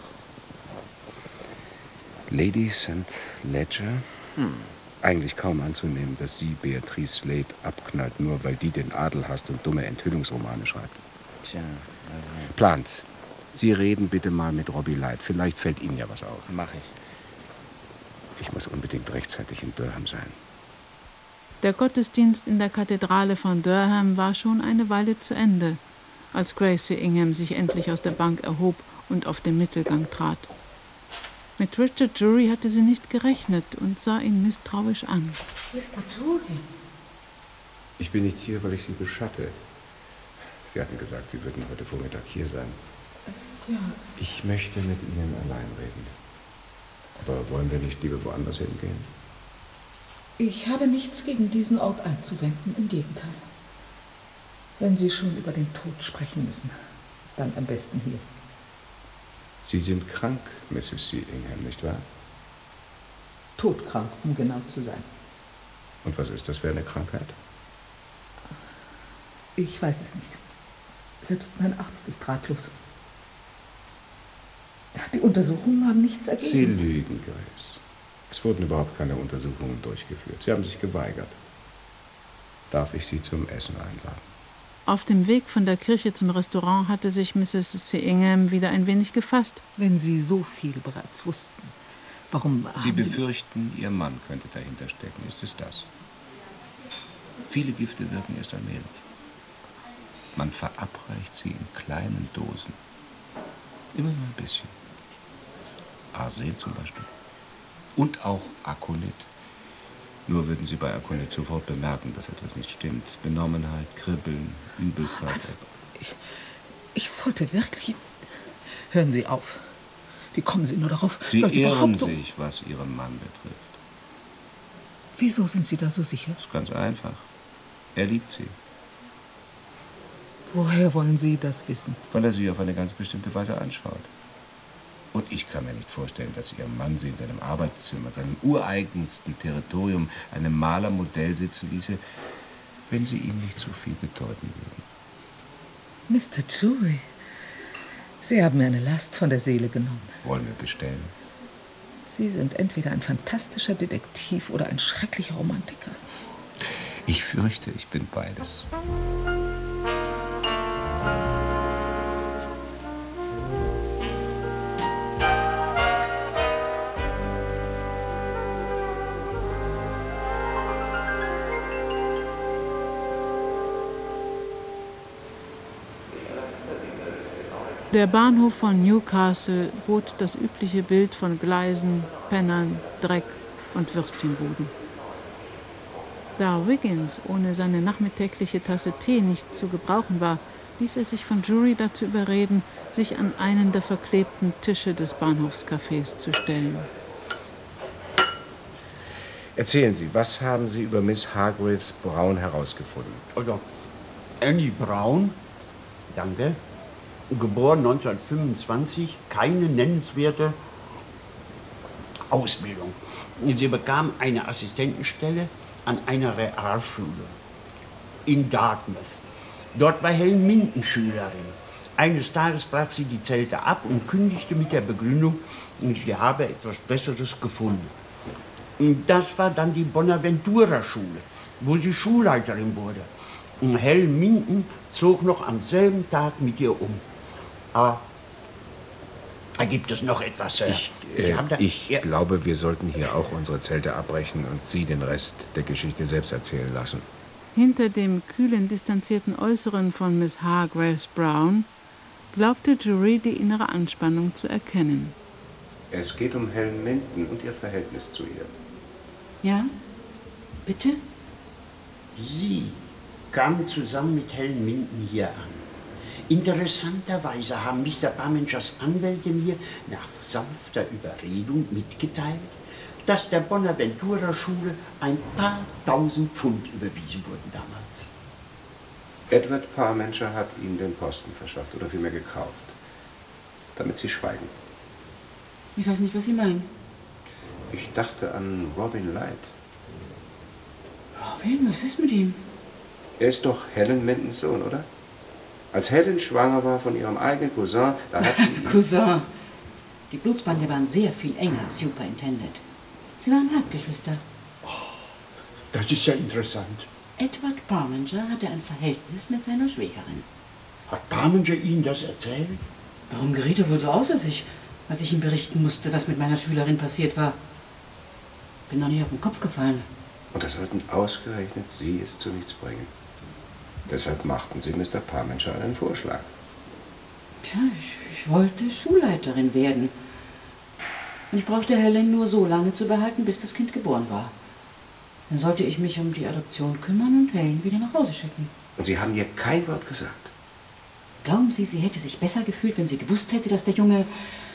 E: Lady St. Ledger? Eigentlich kaum anzunehmen, dass sie Beatrice Slade abknallt, nur weil die den Adel hasst und dumme Enthüllungsromane schreibt.
Q: Tja,
E: Plant. Sie reden bitte mal mit Robbie Light. Vielleicht fällt Ihnen ja was auf.
Q: Mach ich.
E: Ich muss unbedingt rechtzeitig in Durham sein.
B: Der Gottesdienst in der Kathedrale von Durham war schon eine Weile zu Ende, als Gracie Ingham sich endlich aus der Bank erhob und auf den Mittelgang trat. Mit Richard Jury hatte sie nicht gerechnet und sah ihn misstrauisch an.
I: Mr. Jury?
E: Ich bin nicht hier, weil ich Sie beschatte. Sie hatten gesagt, Sie würden heute Vormittag hier sein.
I: Ja.
E: Ich möchte mit Ihnen allein reden. Aber wollen wir nicht lieber woanders hingehen?
U: Ich habe nichts gegen diesen Ort einzuwenden, im Gegenteil. Wenn Sie schon über den Tod sprechen müssen, dann am besten hier.
E: Sie sind krank, Mrs. C. Ingham, nicht wahr?
U: Todkrank, um genau zu sein.
E: Und was ist das für eine Krankheit?
U: Ich weiß es nicht. Selbst mein Arzt ist ratlos. Die Untersuchungen haben nichts ergeben.
E: Sie lügen, Grace. Es wurden überhaupt keine Untersuchungen durchgeführt. Sie haben sich geweigert. Darf ich Sie zum Essen einladen?
B: Auf dem Weg von der Kirche zum Restaurant hatte sich Mrs. C. Ingham wieder ein wenig gefasst.
U: Wenn Sie so viel bereits wussten, warum
E: Sie befürchten, Ihr Mann könnte dahinter stecken. Ist es das? Viele Gifte wirken erst allmählich. Man verabreicht sie in kleinen Dosen. Immer nur ein bisschen. Arsen zum Beispiel. Und auch Aconit. Nur würden Sie bei Aconit sofort bemerken, dass etwas nicht stimmt. Benommenheit, Kribbeln, Übelkeit.
U: Also, ich sollte wirklich... Hören Sie auf. Wie kommen Sie nur darauf?
E: Sie irren sich, was Ihren Mann betrifft.
U: Wieso sind Sie da so sicher?
E: Das ist ganz einfach. Er liebt Sie.
U: Woher wollen Sie das wissen?
E: Weil er Sie auf eine ganz bestimmte Weise anschaut. Und ich kann mir nicht vorstellen, dass Ihr Mann Sie in seinem Arbeitszimmer, seinem ureigensten Territorium, einem Malermodell sitzen ließe, wenn Sie ihm nicht so viel bedeuten würden.
U: Mr. Jury, Sie haben mir eine Last von der Seele genommen.
E: Wollen wir bestellen?
U: Sie sind entweder ein fantastischer Detektiv oder ein schrecklicher Romantiker.
E: Ich fürchte, ich bin beides.
B: Der Bahnhof von Newcastle bot das übliche Bild von Gleisen, Pennern, Dreck und Würstchenbuden. Da Wiggins ohne seine nachmittägliche Tasse Tee nicht zu gebrauchen war, ließ er sich von Jury dazu überreden, sich an einen der verklebten Tische des Bahnhofscafés zu stellen.
E: Erzählen Sie, was haben Sie über Miss Hargreaves Brown herausgefunden?
K: Also, Annie Brown, danke, geboren 1925, keine nennenswerte Ausbildung. Sie bekam eine Assistentenstelle an einer Realschule in Dartmouth. Dort war Helen Minton Schülerin. Eines Tages brach sie die Zelte ab und kündigte mit der Begründung, sie habe etwas Besseres gefunden. Das war dann die Bonaventura-Schule, wo sie Schulleiterin wurde. Und Helen Minton zog noch am selben Tag mit ihr um. Aber da gibt es noch etwas.
E: Ich glaube, wir sollten hier auch unsere Zelte abbrechen und Sie den Rest der Geschichte selbst erzählen lassen.
B: Hinter dem kühlen, distanzierten Äußeren von Miss Hargreaves Brown glaubte Jury die innere Anspannung zu erkennen.
E: Es geht um Helen Minton und ihr Verhältnis zu ihr.
I: Ja? Bitte?
K: Sie kamen zusammen mit Helen Minton hier an. Interessanterweise haben Mr. Parmengers Anwälte mir nach sanfter Überredung mitgeteilt, dass der Bonaventura-Schule ein paar tausend Pfund überwiesen wurden damals.
E: Edward Parmenger hat Ihnen den Posten verschafft oder vielmehr gekauft, damit Sie schweigen.
I: Ich weiß nicht, was Sie meinen.
E: Ich dachte an Robin Light.
I: Robin, was ist mit ihm?
E: Er ist doch Helen Mintons Sohn, oder? Als Helen schwanger war von ihrem eigenen Cousin, da hat sie...
I: Cousin. Die Blutsbande waren sehr viel enger, Superintendent. Sie waren Halbgeschwister.
K: Das ist ja interessant.
I: Edward Parmenger hatte ein Verhältnis mit seiner Schwägerin.
K: Hat Parmenger Ihnen das erzählt?
I: Warum geriet er wohl so außer sich, als ich ihm berichten musste, was mit meiner Schülerin passiert war? Bin noch nicht auf den Kopf gefallen.
E: Und das sollten ausgerechnet Sie es zu nichts bringen. Deshalb machten Sie Mr. Parmenger einen Vorschlag.
I: Tja, ich wollte Schulleiterin werden. Und ich brauchte Helen nur so lange zu behalten, bis das Kind geboren war. Dann sollte ich mich um die Adoption kümmern und Helen wieder nach Hause schicken.
E: Und Sie haben ihr kein Wort gesagt?
I: Glauben Sie, sie hätte sich besser gefühlt, wenn sie gewusst hätte, dass der Junge...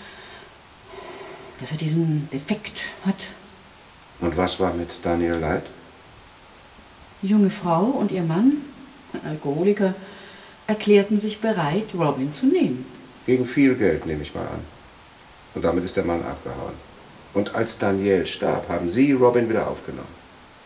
I: dass er diesen Defekt hat?
E: Und was war mit Daniel Light?
I: Die junge Frau und ihr Mann, ein Alkoholiker, erklärten sich bereit, Robin zu nehmen.
E: Gegen viel Geld, nehme ich mal an. Und damit ist der Mann abgehauen. Und als Daniel starb, haben Sie Robin wieder aufgenommen.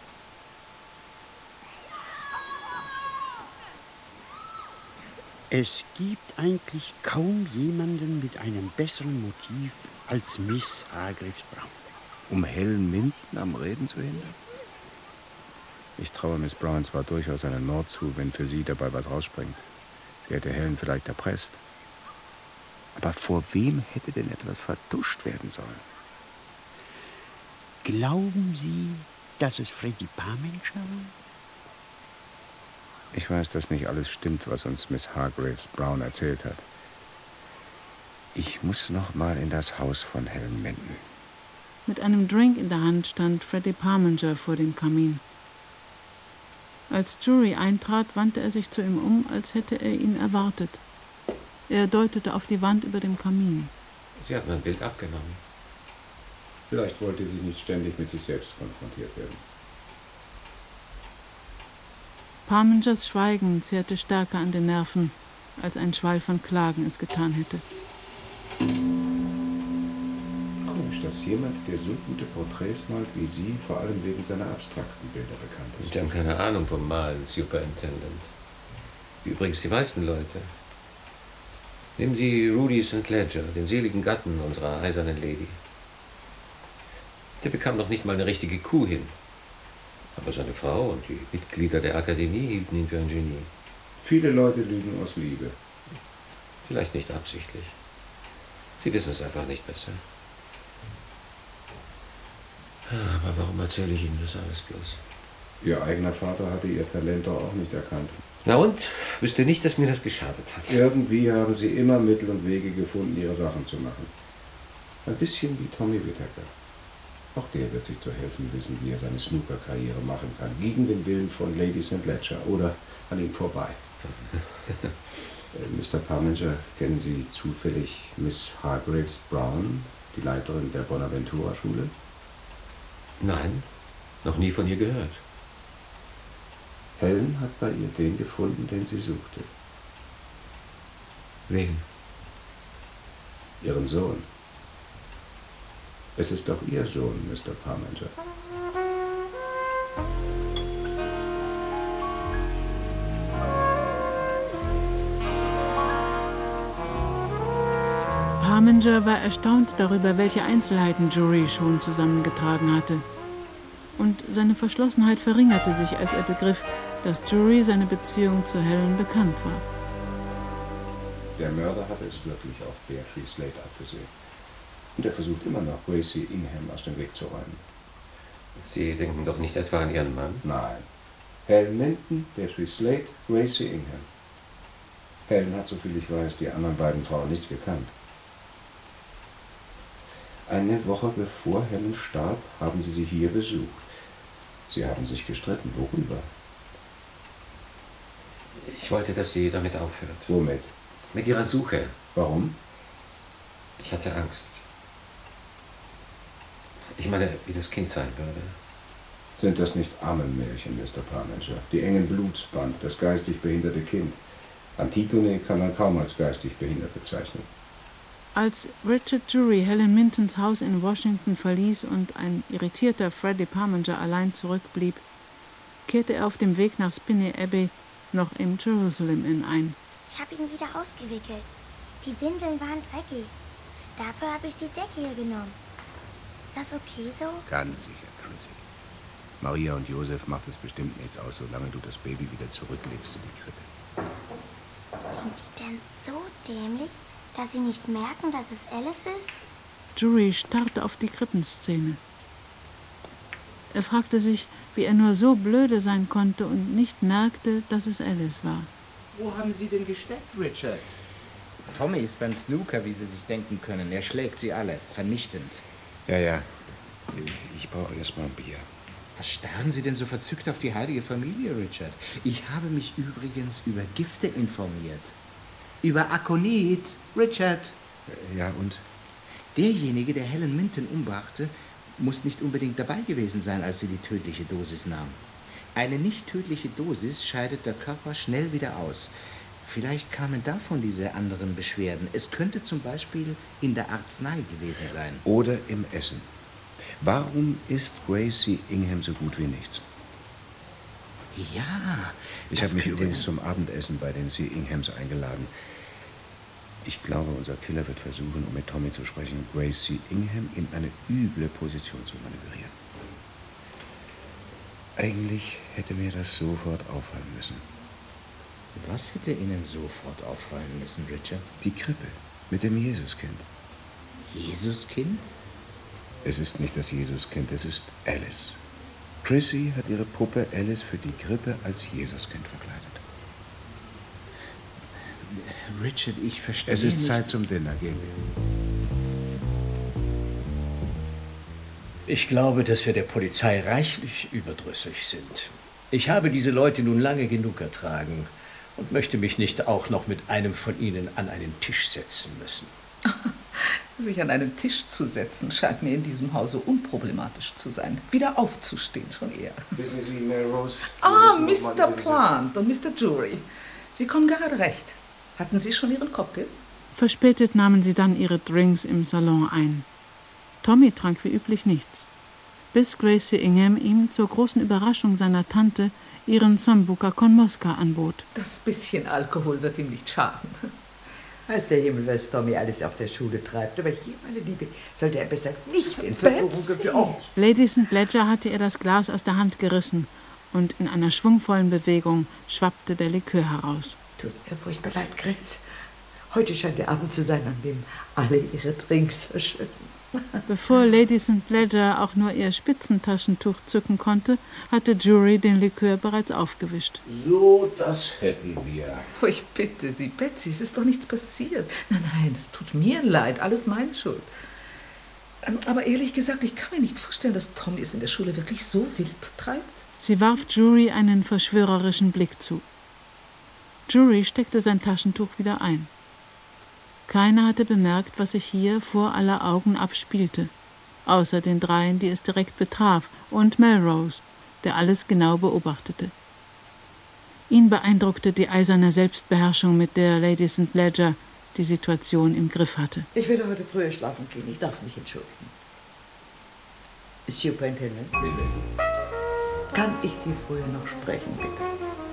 K: Es gibt eigentlich kaum jemanden mit einem besseren Motiv als Miss Hargreaves Brown.
E: Um Helen Minton am Reden zu hindern? Ich traue Miss Brown zwar durchaus einen Mord zu, wenn für sie dabei was rausspringt. Sie hätte Helen vielleicht erpresst. Aber vor wem hätte denn etwas vertuscht werden sollen?
K: Glauben Sie, dass es Freddie Parmenger war?
E: Ich weiß, dass nicht alles stimmt, was uns Miss Hargreaves Brown erzählt hat. Ich muss noch mal in das Haus von Helen Minton.
B: Mit einem Drink in der Hand stand Freddie Parmenger vor dem Kamin. Als Jury eintrat, wandte er sich zu ihm um, als hätte er ihn erwartet. Er deutete auf die Wand über dem Kamin.
H: Sie hat mein Bild abgenommen.
E: Vielleicht wollte sie nicht ständig mit sich selbst konfrontiert werden.
B: Parmengers Schweigen zehrte stärker an den Nerven, als ein Schwall von Klagen es getan hätte.
E: Komisch, dass jemand, der so gute Porträts malt wie Sie, vor allem wegen seiner abstrakten Bilder bekannt ist.
H: Sie haben keine Ahnung vom Malen, Superintendent. Wie übrigens die meisten Leute. Nehmen Sie Rudy St. Ledger, den seligen Gatten unserer eisernen Lady. Der bekam noch nicht mal eine richtige Kuh hin. Aber seine Frau und die Mitglieder der Akademie hielten ihn für ein Genie.
E: Viele Leute lügen aus Liebe.
H: Vielleicht nicht absichtlich. Sie wissen es einfach nicht besser. Aber warum erzähle ich Ihnen das alles bloß?
E: Ihr eigener Vater hatte Ihr Talent doch auch nicht erkannt.
H: Na und? Wüsste nicht, dass mir das geschadet hat.
E: Irgendwie haben Sie immer Mittel und Wege gefunden, Ihre Sachen zu machen. Ein bisschen wie Tommy Whittaker. Auch der wird sich zu helfen wissen, wie er seine Snooker-Karriere machen kann. Gegen den Willen von Lady St. Ledger oder an ihm vorbei. Mr. Parmenger, kennen Sie zufällig Miss Hargreaves Brown, die Leiterin der Bonaventura-Schule?
H: Nein, noch nie von ihr gehört.
E: Helen hat bei ihr den gefunden, den sie suchte.
H: Wen?
E: Ihren Sohn.
C: Es ist doch Ihr Sohn, Mr. Parmenter.
B: Parminger war erstaunt darüber, welche Einzelheiten Drury schon zusammengetragen hatte. Und seine Verschlossenheit verringerte sich, als er begriff, dass Drury seine Beziehung zu Helen bekannt war.
C: Der Mörder hatte es wirklich auf Beatrice Slade abgesehen. Und er versucht immer noch, Gracie Ingham aus dem Weg zu räumen.
H: Sie denken doch nicht etwa an Ihren Mann?
C: Nein. Helen Minton, Beatrice Slade, Gracie Ingham. Helen hat, soviel ich weiß, die anderen beiden Frauen nicht gekannt. Eine Woche bevor Helen starb, haben Sie sie hier besucht. Sie haben sich gestritten. Worüber?
H: Ich wollte, dass sie damit aufhört.
C: Womit?
H: Mit ihrer Suche.
C: Warum?
H: Ich hatte Angst. Ich meine, wie das Kind sein würde.
C: Sind das nicht Ammenmärchen, Mr. Parmenter? Die engen Blutsband, das geistig behinderte Kind. Antigone kann man kaum als geistig behindert bezeichnen.
B: Als Richard Drury Helen Mintons Haus in Washington verließ und ein irritierter Freddie Parminger allein zurückblieb, kehrte er auf dem Weg nach Spinney Abbey noch im Jerusalem Inn ein.
M: Ich habe ihn wieder ausgewickelt. Die Windeln waren dreckig. Dafür habe ich die Decke hier genommen. Ist das okay so?
C: Ganz sicher, Chrissy. Maria und Josef macht es bestimmt nichts aus, solange du das Baby wieder zurücklegst in die Krippe.
M: Sind die denn so dämlich, dass sie nicht merken, dass es Alice ist?
B: Drury starrte auf die Krippenszene. Er fragte sich, wie er nur so blöde sein konnte und nicht merkte, dass es Alice war.
Q: Wo haben Sie denn gesteckt, Richard? Tommy ist beim Snooker, wie Sie sich denken können. Er schlägt sie alle. Vernichtend.
C: Ja. Ich brauche erst mal ein Bier.
Q: Was starren Sie denn so verzückt auf die heilige Familie, Richard? Ich habe mich übrigens über Gifte informiert. Über Akonit, Richard.
C: Ja, und?
Q: Derjenige, der Helen Minton umbrachte, muss nicht unbedingt dabei gewesen sein, als sie die tödliche Dosis nahm. Eine nicht tödliche Dosis scheidet der Körper schnell wieder aus. Vielleicht kamen davon diese anderen Beschwerden. Es könnte zum Beispiel in der Arznei gewesen sein.
C: Oder im Essen. Warum isst Gracie Ingham so gut wie nichts?
Q: Ja.
C: Ich habe mich übrigens zum Abendessen bei den C. Inghams eingeladen. Ich glaube, unser Killer wird versuchen, um mit Tommy zu sprechen, Gracie Ingham in eine üble Position zu manövrieren. Eigentlich hätte mir das sofort auffallen müssen.
Q: Was hätte Ihnen sofort auffallen müssen, Richard?
C: Die Krippe mit dem Jesuskind.
Q: Jesuskind?
C: Es ist nicht das Jesuskind, es ist Alice. Chrissy hat ihre Puppe Alice für die Krippe als Jesuskind verkleidet.
Q: Richard, ich verstehe
C: Es ist
Q: nicht.
C: Zeit zum Dinner, gehen wir.
A: Ich glaube, dass wir der Polizei reichlich überdrüssig sind. Ich habe diese Leute nun lange genug ertragen und möchte mich nicht auch noch mit einem von ihnen an einen Tisch setzen müssen.
U: Sich an einen Tisch zu setzen, scheint mir in diesem Hause unproblematisch zu sein. Wieder aufzustehen schon eher.
C: Wissen Sie, Melrose?
U: Ah, Mr. Plant und Mr. Drury. Sie kommen gerade recht. Hatten Sie schon Ihren Cocktail?
B: Verspätet nahmen sie dann ihre Drinks im Salon ein. Tommy trank wie üblich nichts, bis Gracie Ingham ihm zur großen Überraschung seiner Tante ihren Sambuca con Mosca anbot.
U: Das bisschen Alkohol wird ihm nicht schaden.
R: Weiß der Himmel, was Tommy alles auf der Schule treibt. Aber hier, meine Liebe, sollte er besser nicht in Versuchung geführt. Oh.
B: Lady St. Ledger hatte ihr das Glas aus der Hand gerissen und in einer schwungvollen Bewegung schwappte der Likör heraus.
R: Tut mir furchtbar leid, Grace. Heute scheint der Abend zu sein, an dem alle ihre Drinks verschütten.
B: Bevor Lady St. Ledger auch nur ihr Spitzentaschentuch zücken konnte, hatte Drury den Likör bereits aufgewischt.
C: So, das hätten wir.
U: Oh, ich bitte Sie, Betsy, es ist doch nichts passiert. Nein, es tut mir leid, alles meine Schuld. Aber ehrlich gesagt, ich kann mir nicht vorstellen, dass Tommy es in der Schule wirklich so wild treibt.
B: Sie warf Drury einen verschwörerischen Blick zu. Drury steckte sein Taschentuch wieder ein. Keiner hatte bemerkt, was sich hier vor aller Augen abspielte, außer den dreien, die es direkt betraf, und Melrose, der alles genau beobachtete. Ihn beeindruckte die eiserne Selbstbeherrschung, mit der Lady St. Ledger die Situation im Griff hatte.
R: Ich werde heute früher schlafen gehen. Ich darf mich entschuldigen. Superintendent? Kann ich Sie vorher noch sprechen, bitte?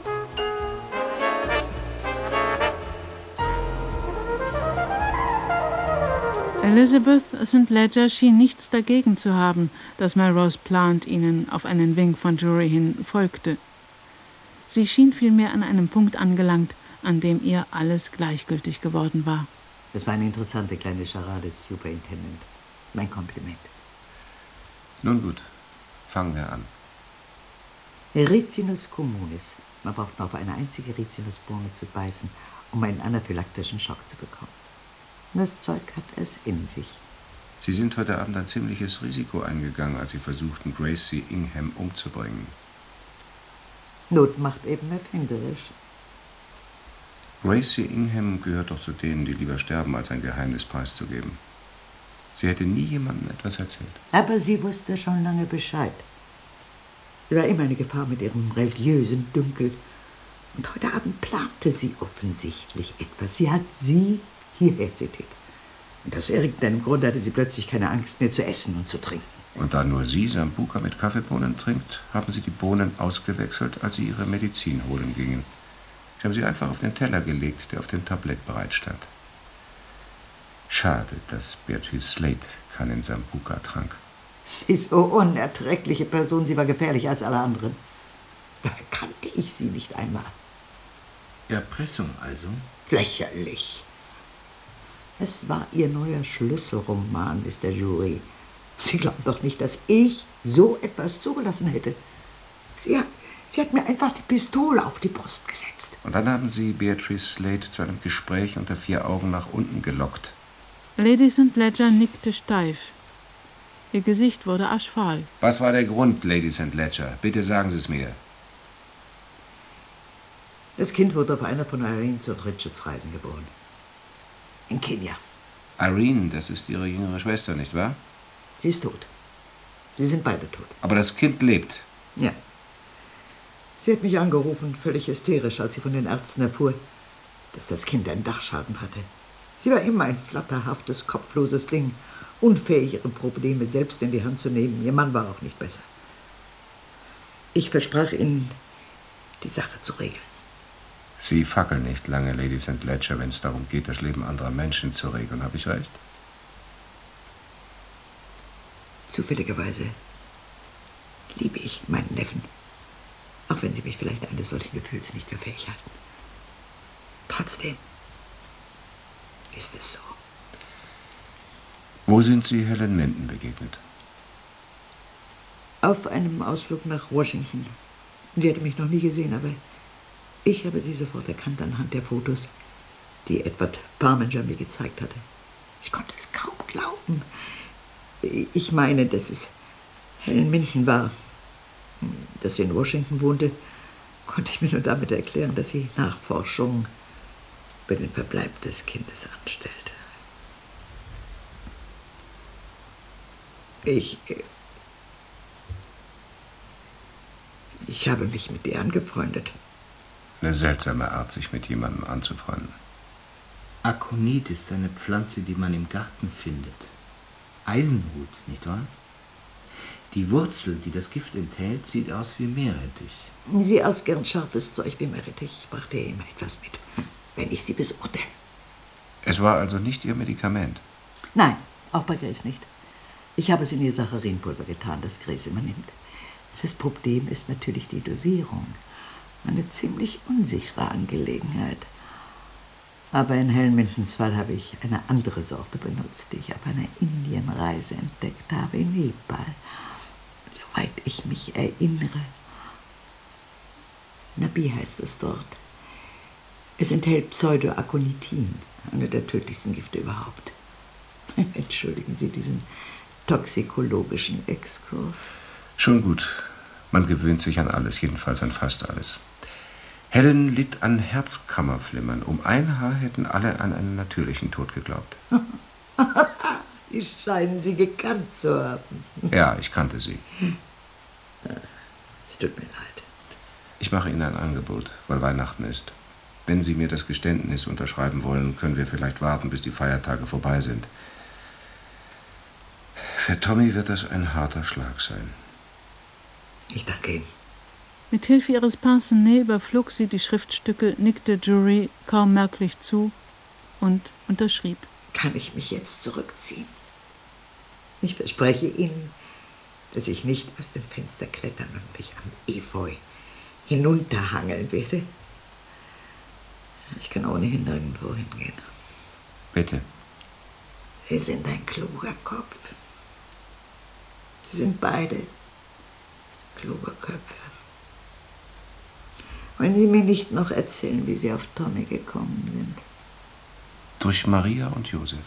B: Elizabeth St. Ledger schien nichts dagegen zu haben, dass Melrose Plant ihnen auf einen Wink von Drury hin folgte. Sie schien vielmehr an einem Punkt angelangt, an dem ihr alles gleichgültig geworden war.
R: Das war eine interessante kleine Charade, Superintendent. Mein Kompliment.
C: Nun gut, fangen wir an.
R: Ricinus communis. Man braucht nur auf eine einzige Ricinusbohne zu beißen, um einen anaphylaktischen Schock zu bekommen. Das Zeug hat es in sich.
C: Sie sind heute Abend ein ziemliches Risiko eingegangen, als Sie versuchten, Gracie Ingham umzubringen.
R: Not macht eben erfinderisch.
C: Gracie Ingham gehört doch zu denen, die lieber sterben, als ein Geheimnis preiszugeben. Sie hätte nie jemandem etwas erzählt.
R: Aber sie wusste schon lange Bescheid. Sie war immer eine Gefahr mit ihrem religiösen Dünkel. Und heute Abend plante sie offensichtlich etwas. Sie hat Sie hierher zitiert. Und aus irgendeinem Grund hatte sie plötzlich keine Angst mehr zu essen und zu trinken.
C: Und da nur sie Sambuca mit Kaffeebohnen trinkt, haben Sie die Bohnen ausgewechselt, als Sie Ihre Medizin holen gingen. Sie haben sie einfach auf den Teller gelegt, der auf dem Tablett bereitstand. Schade, dass Beatrice Slade keinen Sambuca trank.
R: Diese unerträgliche Person, sie war gefährlicher als alle anderen. Daher kannte ich sie nicht einmal.
Q: Erpressung also?
R: Lächerlich. Es war ihr neuer Schlüsselroman, Mr. Jury. Sie glauben doch nicht, dass ich so etwas zugelassen hätte. Sie hat mir einfach die Pistole auf die Brust gesetzt.
C: Und dann haben Sie Beatrice Slade zu einem Gespräch unter 4 Augen nach unten gelockt.
B: Lady St. Ledger nickte steif. Ihr Gesicht wurde aschfahl.
C: Was war der Grund, Lady St. Ledger? Bitte sagen Sie es mir.
R: Das Kind wurde auf einer von Irene's und Richards Reisen geboren. In Kenia.
C: Irene, das ist Ihre jüngere Schwester, nicht wahr?
R: Sie ist tot. Sie sind beide tot.
C: Aber das Kind lebt.
R: Ja. Sie hat mich angerufen, völlig hysterisch, als sie von den Ärzten erfuhr, dass das Kind einen Dachschaden hatte. Sie war immer ein flatterhaftes, kopfloses Ding, unfähig, ihre Probleme selbst in die Hand zu nehmen. Ihr Mann war auch nicht besser. Ich versprach Ihnen, die Sache zu regeln.
C: Sie fackeln nicht lange, Lady St. Ledger, wenn es darum geht, das Leben anderer Menschen zu regeln. Habe ich recht?
R: Zufälligerweise liebe ich meinen Neffen, auch wenn Sie mich vielleicht eines solchen Gefühls nicht für fähig halten. Trotzdem ist es so.
C: Wo sind Sie Helen Minton begegnet?
R: Auf einem Ausflug nach Washington. Sie hatte mich noch nie gesehen, aber ich habe sie sofort erkannt anhand der Fotos, die Edward Parminger mir gezeigt hatte. Ich konnte es kaum glauben. Ich meine, dass es Helen Minton war. Dass sie in Washington wohnte, konnte ich mir nur damit erklären, dass sie Nachforschungen über den Verbleib des Kindes anstellte. Ich habe mich mit ihr angefreundet.
C: Eine seltsame Art, sich mit jemandem anzufreunden.
Q: Akonit ist eine Pflanze, die man im Garten findet. Eisenhut, nicht wahr? Die Wurzel, die das Gift enthält, sieht aus wie Meerrettich.
R: Sie aß gern scharfes Zeug wie Meerrettich. Ich brachte ihr immer etwas mit, wenn ich sie besuchte.
C: Es war also nicht Ihr Medikament?
R: Nein, auch bei Grace nicht. Ich habe es in ihr Saccharinpulver getan, das Grace immer nimmt. Das Problem ist natürlich die Dosierung. Eine ziemlich unsichere Angelegenheit. Aber in Helen Mintons Fall habe ich eine andere Sorte benutzt, die ich auf einer Indienreise entdeckt habe, in Nepal. Soweit ich mich erinnere. Nabi heißt es dort. Es enthält Pseudoakonitin, eine der tödlichsten Gifte überhaupt. Entschuldigen Sie diesen toxikologischen Exkurs.
C: Schon gut. Man gewöhnt sich an alles, jedenfalls an fast alles. Helen litt an Herzkammerflimmern. Um ein Haar hätten alle an einen natürlichen Tod geglaubt.
R: Die scheinen Sie gekannt zu haben.
C: Ja, ich kannte sie.
R: Es tut mir leid.
C: Ich mache Ihnen ein Angebot, weil Weihnachten ist. Wenn Sie mir das Geständnis unterschreiben wollen, können wir vielleicht warten, bis die Feiertage vorbei sind. Für Tommy wird das ein harter Schlag sein.
R: Ich danke Ihnen.
B: Mit Hilfe ihres Pince-Nez überflog sie die Schriftstücke, nickte Jury kaum merklich zu und unterschrieb.
R: Kann ich mich jetzt zurückziehen? Ich verspreche Ihnen, dass ich nicht aus dem Fenster klettern und mich am Efeu hinunterhangeln werde. Ich kann ohnehin nirgendwo hingehen.
C: Bitte.
R: Sie sind ein kluger Kopf. Sie sind beide kluge Köpfe. Wollen Sie mir nicht noch erzählen, wie Sie auf Tommy gekommen sind?
C: Durch Maria und Josef.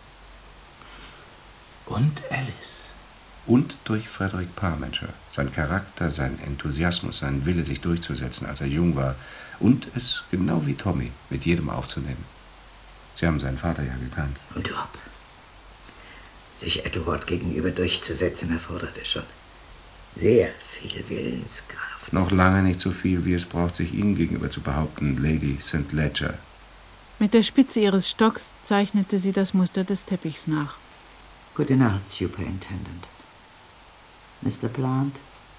Q: Und Alice.
C: Und durch Frederick Parmenter. Sein Charakter, sein Enthusiasmus, sein Wille, sich durchzusetzen, als er jung war. Und es, genau wie Tommy, mit jedem aufzunehmen. Sie haben seinen Vater ja gekannt.
R: Und ob? Sich Edward gegenüber durchzusetzen, erforderte schon sehr viel Willenskraft.
C: Noch lange nicht so viel, wie es braucht, sich Ihnen gegenüber zu behaupten, Lady St. Ledger.
B: Mit der Spitze ihres Stocks zeichnete sie das Muster des Teppichs nach.
R: Gute Nacht, Superintendent. Mr. Plant?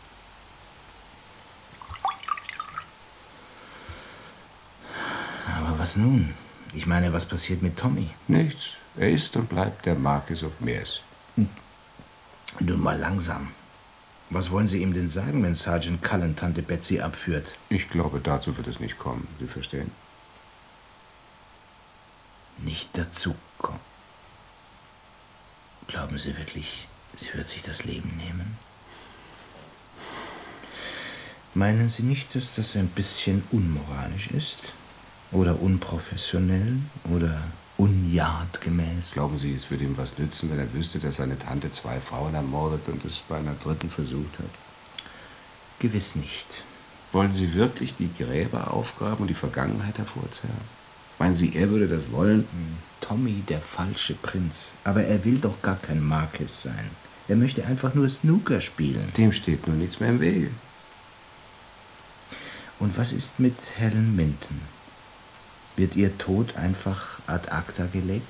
Q: Aber was nun? Ich meine, was passiert mit Tommy?
C: Nichts. Er ist und bleibt der Marquis of Mears.
Q: Nun mal langsam. Was wollen Sie ihm denn sagen, wenn Sergeant Cullen Tante Betsy abführt?
C: Ich glaube, dazu wird es nicht kommen. Sie verstehen?
Q: Nicht dazu kommen. Glauben Sie wirklich, sie wird sich das Leben nehmen? Meinen Sie nicht, dass das ein bisschen unmoralisch ist? Oder unprofessionell? Oder unjadgemäß?
C: Glauben Sie, es würde ihm was nützen, wenn er wüsste, dass seine Tante 2 Frauen ermordet und es bei einer dritten versucht hat?
Q: Gewiss nicht.
C: Wollen Sie wirklich die Gräber aufgraben und die Vergangenheit hervorzerren? Meinen Sie, er würde das wollen?
Q: Tommy, der falsche Prinz. Aber er will doch gar kein Marquis sein. Er möchte einfach nur Snooker spielen.
C: Dem steht nur nichts mehr im Wege.
Q: Und was ist mit Helen Minton? Wird ihr Tod einfach ad acta gelegt?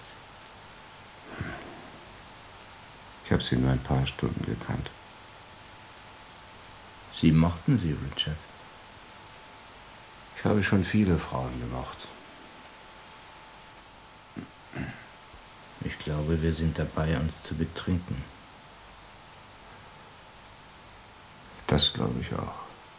C: Ich habe sie nur ein paar Stunden gekannt.
Q: Sie mochten sie, Richard?
C: Ich habe schon viele Frauen gemocht.
Q: Ich glaube, wir sind dabei, uns zu betrinken.
C: Das glaube ich auch.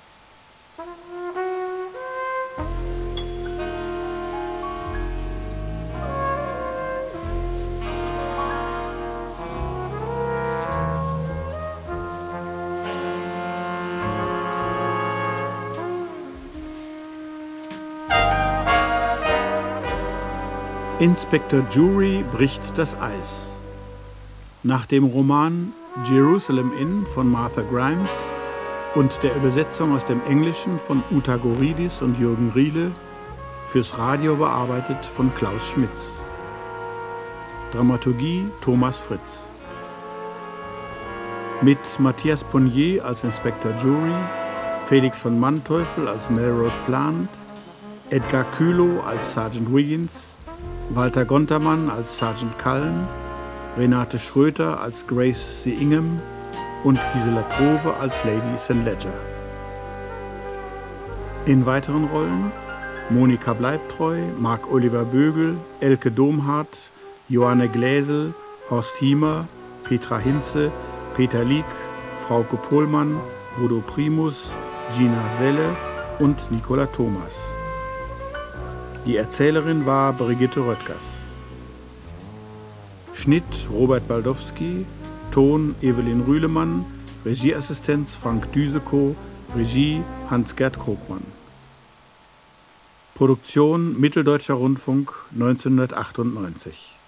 D: Inspektor Jury bricht das Eis. Nach dem Roman Jerusalem Inn von Martha Grimes und der Übersetzung aus dem Englischen von Uta Goridis und Jürgen Riele, fürs Radio bearbeitet von Klaus Schmitz. Dramaturgie Thomas Fritz. Mit Matthias Ponnier als Inspektor Jury, Felix von Manteuffel als Melrose Plant, Edgar Kühlow als Sergeant Wiggins, Walter Gontermann als Sergeant Cullen, Renate Schröter als Grace C. Ingham und Gisela Trove als Lady St. Ledger. In weiteren Rollen Monika Bleibtreu, Marc-Oliver Bögel, Elke Domhardt, Johanne Gläsel, Horst Hiemer, Petra Hinze, Peter Lieck, Frauke Pohlmann, Bodo Primus, Gina Selle und Nicola Thomas. Die Erzählerin war Brigitte Röttgers. Schnitt Robert Baldowski, Ton Evelyn Rühlemann, Regieassistenz Frank Düsekow, Regie Hans-Gerd Krogmann. Produktion Mitteldeutscher Rundfunk 1998.